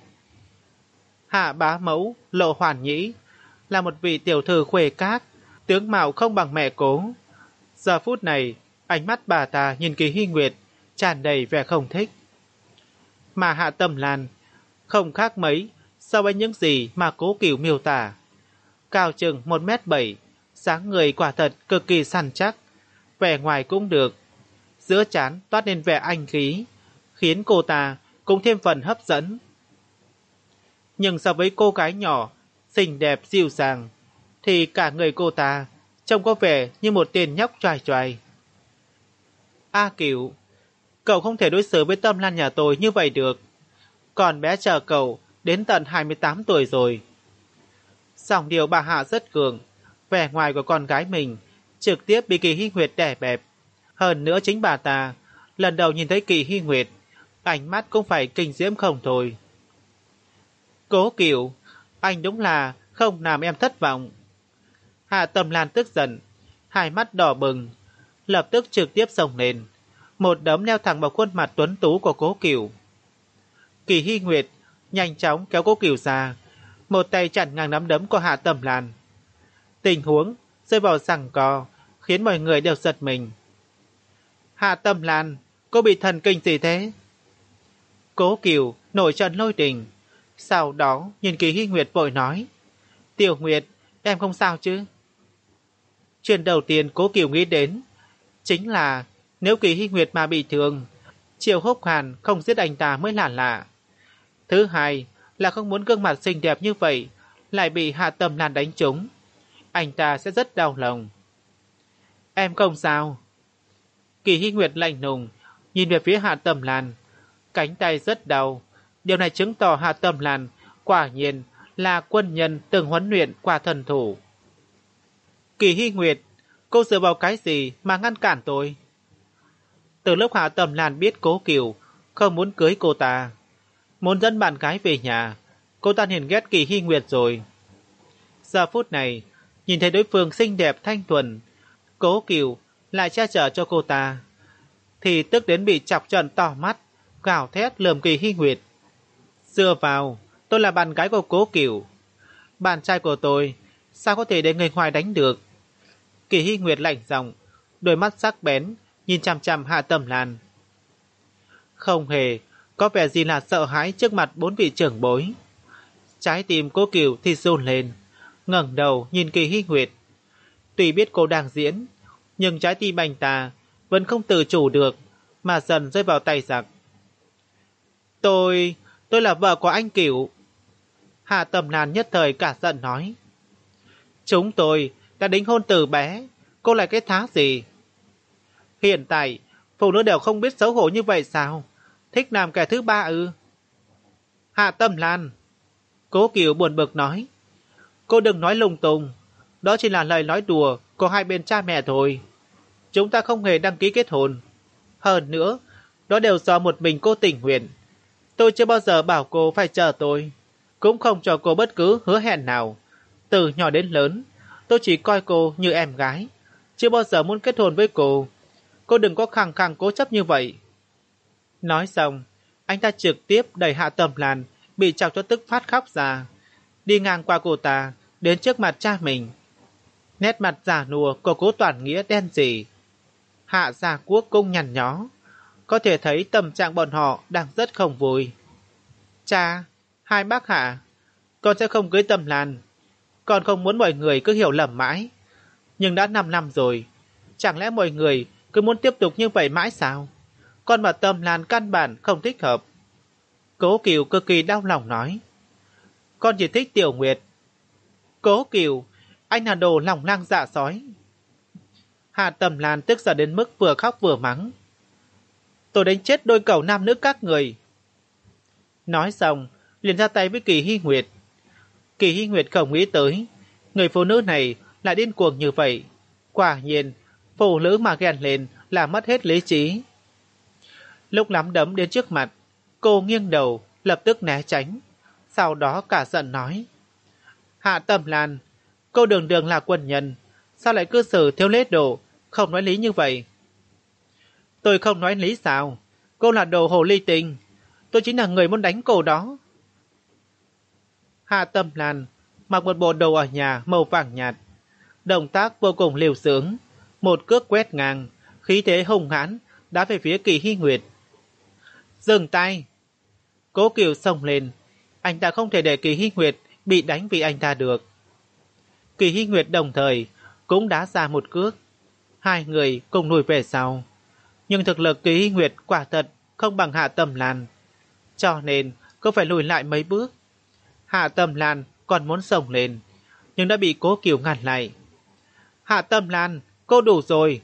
Hạ bá mẫu, Lộ Hoàn Nhĩ, là một vị tiểu thư khuê các, tướng mạo không bằng mẹ cố. Giờ phút này, ánh mắt bà ta nhìn Kỳ Hy Nguyệt, tràn đầy vẻ không thích. Mà Hạ Tầm Lan không khác mấy so với những gì mà Cố Cửu miêu tả. Cao chừng một mét bảy, dáng người quả thật cực kỳ săn chắc, vẻ ngoài cũng được, giữa trán toát lên vẻ anh khí, khiến cô ta cũng thêm phần hấp dẫn. Nhưng so với cô gái nhỏ, xinh đẹp dịu dàng, thì cả người cô ta trông có vẻ như một tên nhóc choài choài. A Cửu, cậu không thể đối xử với Tâm Lan nhà tôi như vậy được. Còn bé chờ cậu đến tận hai mươi tám tuổi rồi. Giọng điệu bà Hạ rất cường, vẻ ngoài của con gái mình trực tiếp bị Kỳ Hy Nguyệt đè bẹp. Hơn nữa chính bà ta lần đầu nhìn thấy Kỳ Hy Nguyệt, ánh mắt cũng phải kinh diễm không thôi. Cố Cửu, anh đúng là không làm em thất vọng. Hạ Tầm Lan tức giận, hai mắt đỏ bừng, lập tức trực tiếp xông lên, một đấm leo thẳng vào khuôn mặt tuấn tú của Cố Cửu. Kỳ Hy Nguyệt nhanh chóng kéo Cố Cửu ra, một tay chặn ngang nắm đấm của Hạ Tầm Lan. Tình huống rơi vào giằng co, khiến mọi người đều giật mình. Hạ Tầm Lan, cô bị thần kinh gì thế? Cố Cửu nổi trận lôi đình, sau đó nhìn Kỳ Hy Nguyệt vội nói: Tiểu Nguyệt, em không sao chứ? Chuyện đầu tiên Cố Cửu nghĩ đến chính là nếu Kỳ Hy Nguyệt mà bị thương, Triệu Húc Hàn không giết anh ta mới là lạ. Thứ hai là không muốn gương mặt xinh đẹp như vậy lại bị Hạ Tầm Lan đánh trúng, anh ta sẽ rất đau lòng. Em không sao. Kỳ Hy Nguyệt lạnh lùng nhìn về phía Hạ Tầm Lan, cánh tay rất đau. Điều này chứng tỏ Hạ Tầm Lan quả nhiên là quân nhân từng huấn luyện qua thần thủ. Kỳ Hy Nguyệt, cô dựa vào cái gì mà ngăn cản tôi? Từ lúc Hạ Tầm Lan biết Cố Cửu không muốn cưới cô ta, muốn dẫn bạn gái về nhà, cô ta liền ghét Kỳ Hy Nguyệt rồi. Giờ phút này, nhìn thấy đối phương xinh đẹp thanh thuần, Cố Cửu lại che chở cho cô ta, thì tức đến bị chọc trận tỏ mắt, gào thét lườm Kỳ Hy Nguyệt. Dựa vào, tôi là bạn gái của Cố Cửu. Bạn trai của tôi, sao có thể để người ngoài đánh được? Kỳ Hy Nguyệt lạnh giọng, đôi mắt sắc bén, nhìn chằm chằm Hạ Tầm Lan. Không hề có vẻ gì là sợ hãi trước mặt bốn vị trưởng bối. Trái tim Cố Cửu thì run lên, ngẩng đầu nhìn Kỳ Hy Nguyệt. Tuy biết cô đang diễn, nhưng trái tim anh ta vẫn không tự chủ được mà dần rơi vào tay giặc. Tôi, tôi là vợ của anh Cửu. Hạ Tầm Lan nhất thời cả giận nói. Chúng tôi đã đính hôn từ bé, cô lại cái thá gì? Hiện tại, phụ nữ đều không biết xấu hổ như vậy sao? Thích làm kẻ thứ ba ư? Hạ Tầm Lan, Cố Cửu buồn bực nói. Cô đừng nói lung tung, đó chỉ là lời nói đùa của hai bên cha mẹ thôi. Chúng ta không hề đăng ký kết hôn. Hơn nữa, đó đều do một mình cô tình nguyện. Tôi chưa bao giờ bảo cô phải chờ tôi, cũng không cho cô bất cứ hứa hẹn nào. Từ nhỏ đến lớn, tôi chỉ coi cô như em gái, chưa bao giờ muốn kết hôn với cô. Cô đừng có khăng khăng cố chấp như vậy. Nói xong, anh ta trực tiếp đẩy Hạ Tầm Lan bị chọc cho tức phát khóc ra, đi ngang qua cô ta đến trước mặt cha mình. Nét mặt già nua của Cố Toản Nghĩa đen sì. Hạ Gia Quốc cũng nhăn nhó, có thể thấy tâm trạng bọn họ đang rất không vui. Cha, hai bác Hạ, con sẽ không cưới Tầm Lan. Con không muốn mọi người cứ hiểu lầm mãi. Nhưng đã năm năm rồi, chẳng lẽ mọi người cứ muốn tiếp tục như vậy mãi sao? Con và Tầm Lan căn bản không thích hợp. Cố Cửu cực kỳ đau lòng nói. Con chỉ thích Tiểu Nguyệt. Cố Cửu, anh là đồ lòng lang dạ sói. Hạ Tầm Lan tức giận đến mức vừa khóc vừa mắng. Tôi đánh chết đôi cẩu nam nữ các người. Nói xong, liền ra tay với Kỳ Hy Nguyệt. Kỳ Hy Nguyệt không nghĩ tới người phụ nữ này lại điên cuồng như vậy. Quả nhiên, phụ nữ mà ghen lên là mất hết lý trí. Lúc nắm đấm đến trước mặt, Cô nghiêng đầu, lập tức né tránh. Sau đó cả giận nói. Hạ Tầm Lan, cô đường đường là quân nhân, sao lại cư xử thiếu lễ độ, không nói lý như vậy? Tôi không nói lý sao? Cô là đồ hồ ly tinh. Tôi chính là người muốn đánh cô đó. Hạ Tầm Lan mặc một bộ đồ ở nhà màu vàng nhạt. Động tác vô cùng liều sướng. Một cước quét ngang, khí thế hùng hãn đá về phía Kỳ Hy Nguyệt. Dừng tay! Cố Kiều xông lên. Anh ta không thể để Kỳ Hy Nguyệt bị đánh vì anh ta được. Kỳ Hy Nguyệt đồng thời cũng đá ra một cước. Hai người cùng lùi về sau. Nhưng thực lực Kỳ Hy Nguyệt quả thật không bằng Hạ Tầm Lan. Cho nên cô phải lùi lại mấy bước. Hạ Tầm Lan còn muốn xông lên, nhưng đã bị Cố Kiều ngăn lại. Hạ Tầm Lan, cô đủ rồi.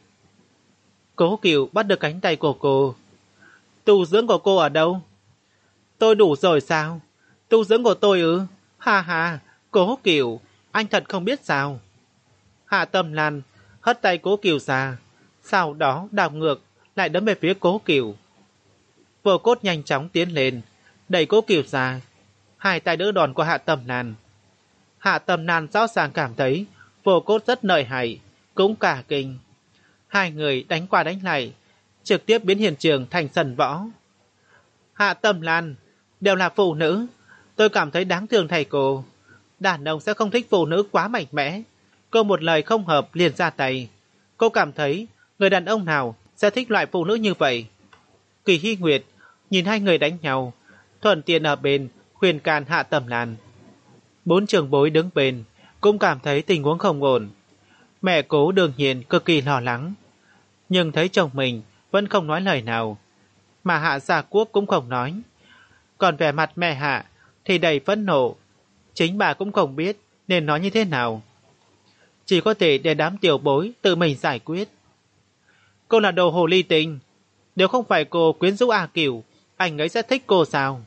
Cố Kiều bắt được cánh tay của cô. Tu dưỡng của cô ở đâu? Tôi đủ rồi sao? Tu dưỡng của tôi ư? Ha ha, Cố Kiều, anh thật không biết sao. Hạ Tầm Lan hất tay Cố Kiều ra, sau đó đảo ngược lại đấm về phía Cố Kiều. Vô Cốt nhanh chóng tiến lên, đẩy Cố Kiều ra, hai tay đỡ đòn của Hạ Tầm Lan. Hạ Tầm Lan rõ ràng cảm thấy Vô Cốt rất lợi hại, cũng cả kinh. Hai người đánh qua đánh lại, trực tiếp biến hiện trường thành sân võ. Hạ Tầm Lan, đều là phụ nữ, tôi cảm thấy đáng thương thầy cô. Đàn ông sẽ không thích phụ nữ quá mạnh mẽ. Cô một lời không hợp liền ra tay. Cô cảm thấy người đàn ông nào sẽ thích loại phụ nữ như vậy? Kỳ Hy Nguyệt nhìn hai người đánh nhau, thuận tiện ở bên khuyên can Hạ Tầm Lan. Bốn trưởng bối đứng bên cũng cảm thấy tình huống không ổn. Mẹ Cố đương nhiên cực kỳ lo lắng, nhưng thấy chồng mình vẫn không nói lời nào, mà Hạ Gia Quốc cũng không nói. Còn vẻ mặt mẹ Hạ thì đầy phẫn nộ, chính bà cũng không biết nên nói như thế nào. Chỉ có thể để đám tiểu bối tự mình giải quyết. Cô là đồ hồ ly tinh, nếu không phải cô quyến rũ A Cửu, anh ấy sẽ thích cô sao?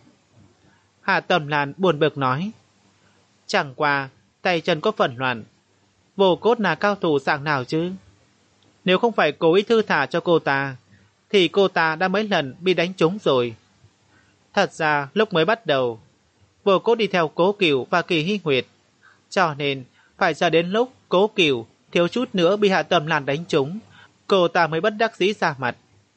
Hạ Tầm Lan buồn bực nói. Chẳng qua tay chân có phần loạn. Vô Cốt là cao thủ dạng nào chứ? Nếu không phải cố ý thư thả cho cô ta, thì cô ta đã mấy lần bị đánh trúng rồi. Thật ra lúc mới bắt đầu, Vô Cốt đi theo Cố Kiều và Kỳ Hy Nguyệt, cho nên phải chờ đến lúc Cố Kiều thiếu chút nữa bị Hạ Tầm Lan đánh trúng, cô ta mới bất đắc dĩ ra mặt.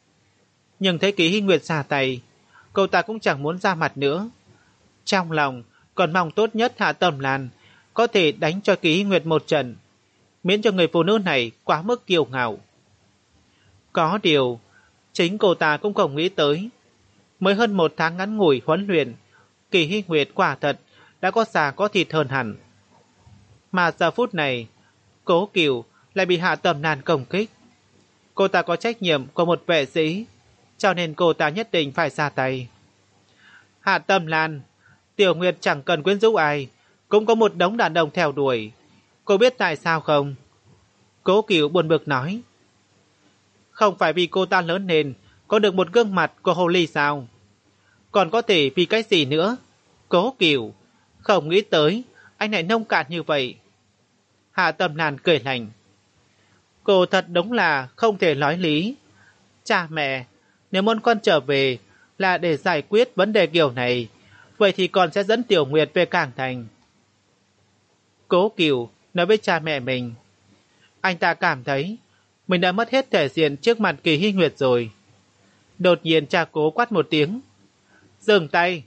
Nhưng thấy Kỳ Hy Nguyệt ra tay, cô ta cũng chẳng muốn ra mặt nữa. Trong lòng còn mong tốt nhất Hạ Tầm Lan có thể đánh cho Kỳ Hy Nguyệt một trận, miễn cho người phụ nữ này quá mức kiêu ngạo. Có điều, chính cô ta cũng không nghĩ tới. Mới hơn một tháng ngắn ngủi huấn luyện, Kỳ Hy Nguyệt quả thật đã có già có thịt hơn hẳn. Mà giờ phút này, Cố Kiều lại bị Hạ Tầm Lan công kích. Cô ta có trách nhiệm của một vệ sĩ, cho nên cô ta nhất định phải ra tay. Hạ Tầm Lan, Tiểu Nguyệt chẳng cần quyến rũ ai, cũng có một đống đàn ông theo đuổi. Cô biết tại sao không? Cố Kiều buồn bực nói. Không phải vì cô ta lớn lên có được một gương mặt của hồ ly sao? Còn có thể vì cái gì nữa? Cố Kiều, không nghĩ tới anh lại nông cạn như vậy. Hạ Tầm Lan cười lạnh. Cô thật đúng là không thể nói lý. Cha mẹ, nếu muốn con trở về là để giải quyết vấn đề kiểu này, vậy thì con sẽ dẫn Tiểu Nguyệt về Cảng Thành. Cố Kiều nói với cha mẹ mình. Anh ta cảm thấy mình đã mất hết thể diện trước mặt Kỳ Hy Nguyệt rồi. Đột nhiên cha Cố quát một tiếng. Dừng tay!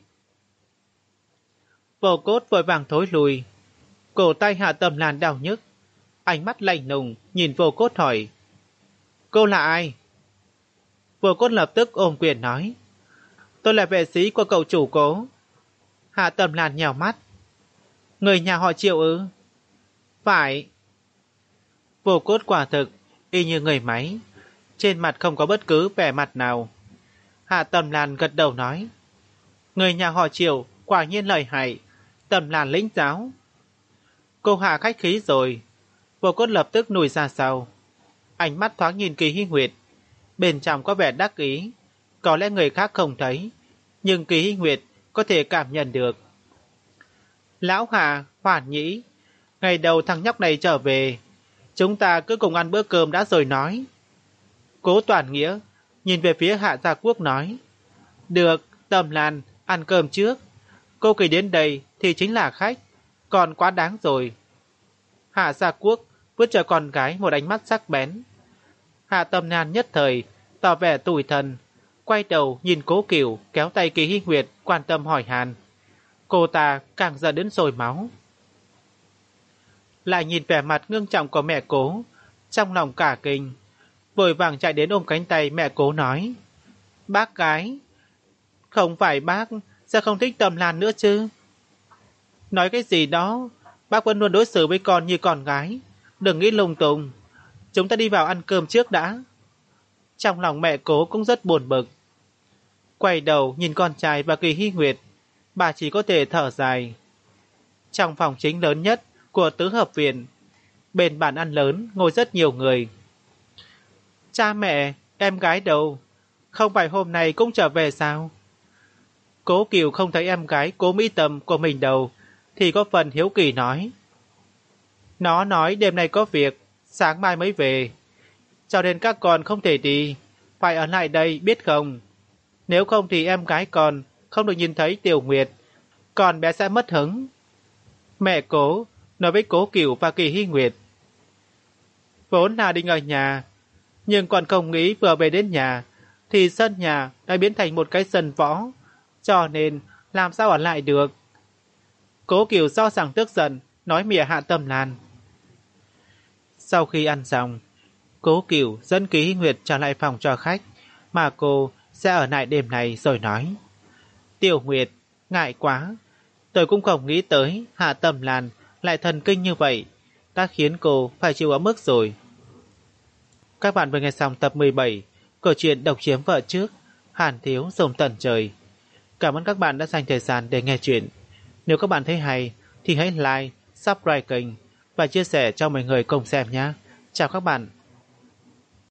Vô Cốt vội vàng thối lùi. Cổ tay Hạ Tầm Lan đau nhức. Ánh mắt lạnh lùng nhìn Vô Cốt hỏi. Cô là ai? Vô Cốt lập tức ôm quyền nói. Tôi là vệ sĩ của cậu chủ Cố. Hạ Tầm Lan nhào mắt. Người nhà họ Triệu ư? Phải. Vô Cốt quả thực y như người máy, trên mặt không có bất cứ vẻ mặt nào. Hạ Tầm Lan gật đầu nói. Người nhà họ Triệu quả nhiên lợi hại. Tầm Lan lĩnh giáo. Cô Hạ khách khí rồi. Vô Cốt lập tức lùi ra sau. Ánh mắt thoáng nhìn Kỳ Hy Nguyệt, bên trong có vẻ đắc ý. Có lẽ người khác không thấy, nhưng Kỳ Hy Nguyệt có thể cảm nhận được. Lão Hạ, Hoàn Nhĩ, ngày đầu thằng nhóc này trở về, chúng ta cứ cùng ăn bữa cơm đã rồi nói. Cố Toàn Nghĩa nhìn về phía Hạ Gia Quốc nói. Được, Tâm Lan, ăn cơm trước. Cô Kỳ đến đây thì chính là khách, còn quá đáng rồi. Hạ Gia Quốc vứt cho con gái một ánh mắt sắc bén. Hạ Tâm Lan nhất thời tỏ vẻ tủi thân, quay đầu nhìn Cố Cửu kéo tay Kỳ Hy Nguyệt quan tâm hỏi han. Cô ta càng giận đến sôi máu. Lại nhìn vẻ mặt ngưng trọng của mẹ Cố, trong lòng cả kinh, vội vàng chạy đến ôm cánh tay mẹ Cố nói: Bác gái, không phải bác sẽ không thích Tâm Lan nữa chứ? Nói cái gì đó, bác vẫn luôn đối xử với con như con gái, đừng nghĩ lung tung. Chúng ta đi vào ăn cơm trước đã. Trong lòng mẹ Cố cũng rất buồn bực. Quay đầu nhìn con trai và Kỳ Hy Nguyệt, bà chỉ có thể thở dài. Trong phòng chính lớn nhất của tứ hợp viện, bên bàn ăn lớn ngồi rất nhiều người. Cha mẹ, em gái đâu? Không phải hôm nay cũng trở về sao? Cố Kiều không thấy em gái Cố Mỹ Tâm của mình đâu, thì có phần hiếu kỳ nói. Nó nói đêm nay có việc, sáng mai mới về, cho nên các con không thể đi, phải ở lại đây biết không? Nếu không thì em gái con không được nhìn thấy Tiểu Nguyệt, con bé sẽ mất hứng. Mẹ Cố nói với Cố Cửu và Kỳ Hy Nguyệt. Vốn là định ở nhà, nhưng còn không nghĩ vừa về đến nhà thì sân nhà đã biến thành một cái sân võ, cho nên làm sao ở lại được. Cố Cửu do rằng tức giận nói mỉa Hạ Tâm Lan. Sau khi ăn xong, Cố Cửu dẫn Kỳ Hy Nguyệt trở lại phòng cho khách, mà cô sẽ ở lại đêm này rồi nói. Tiểu Nguyệt, ngại quá, tôi cũng không nghĩ tới Hạ Tâm Lan lại thần kinh như vậy, đã khiến cô phải chịu ở mức rồi. Các bạn vừa nghe xong tập mười bảy của truyện Độc Chiếm Vợ Trước, Hàn Thiếu Rồng Tận Trời. Cảm ơn các bạn đã dành thời gian để nghe chuyện. Nếu các bạn thấy hay thì hãy like, subscribe kênh và chia sẻ cho mọi người cùng xem nhé. Chào các bạn.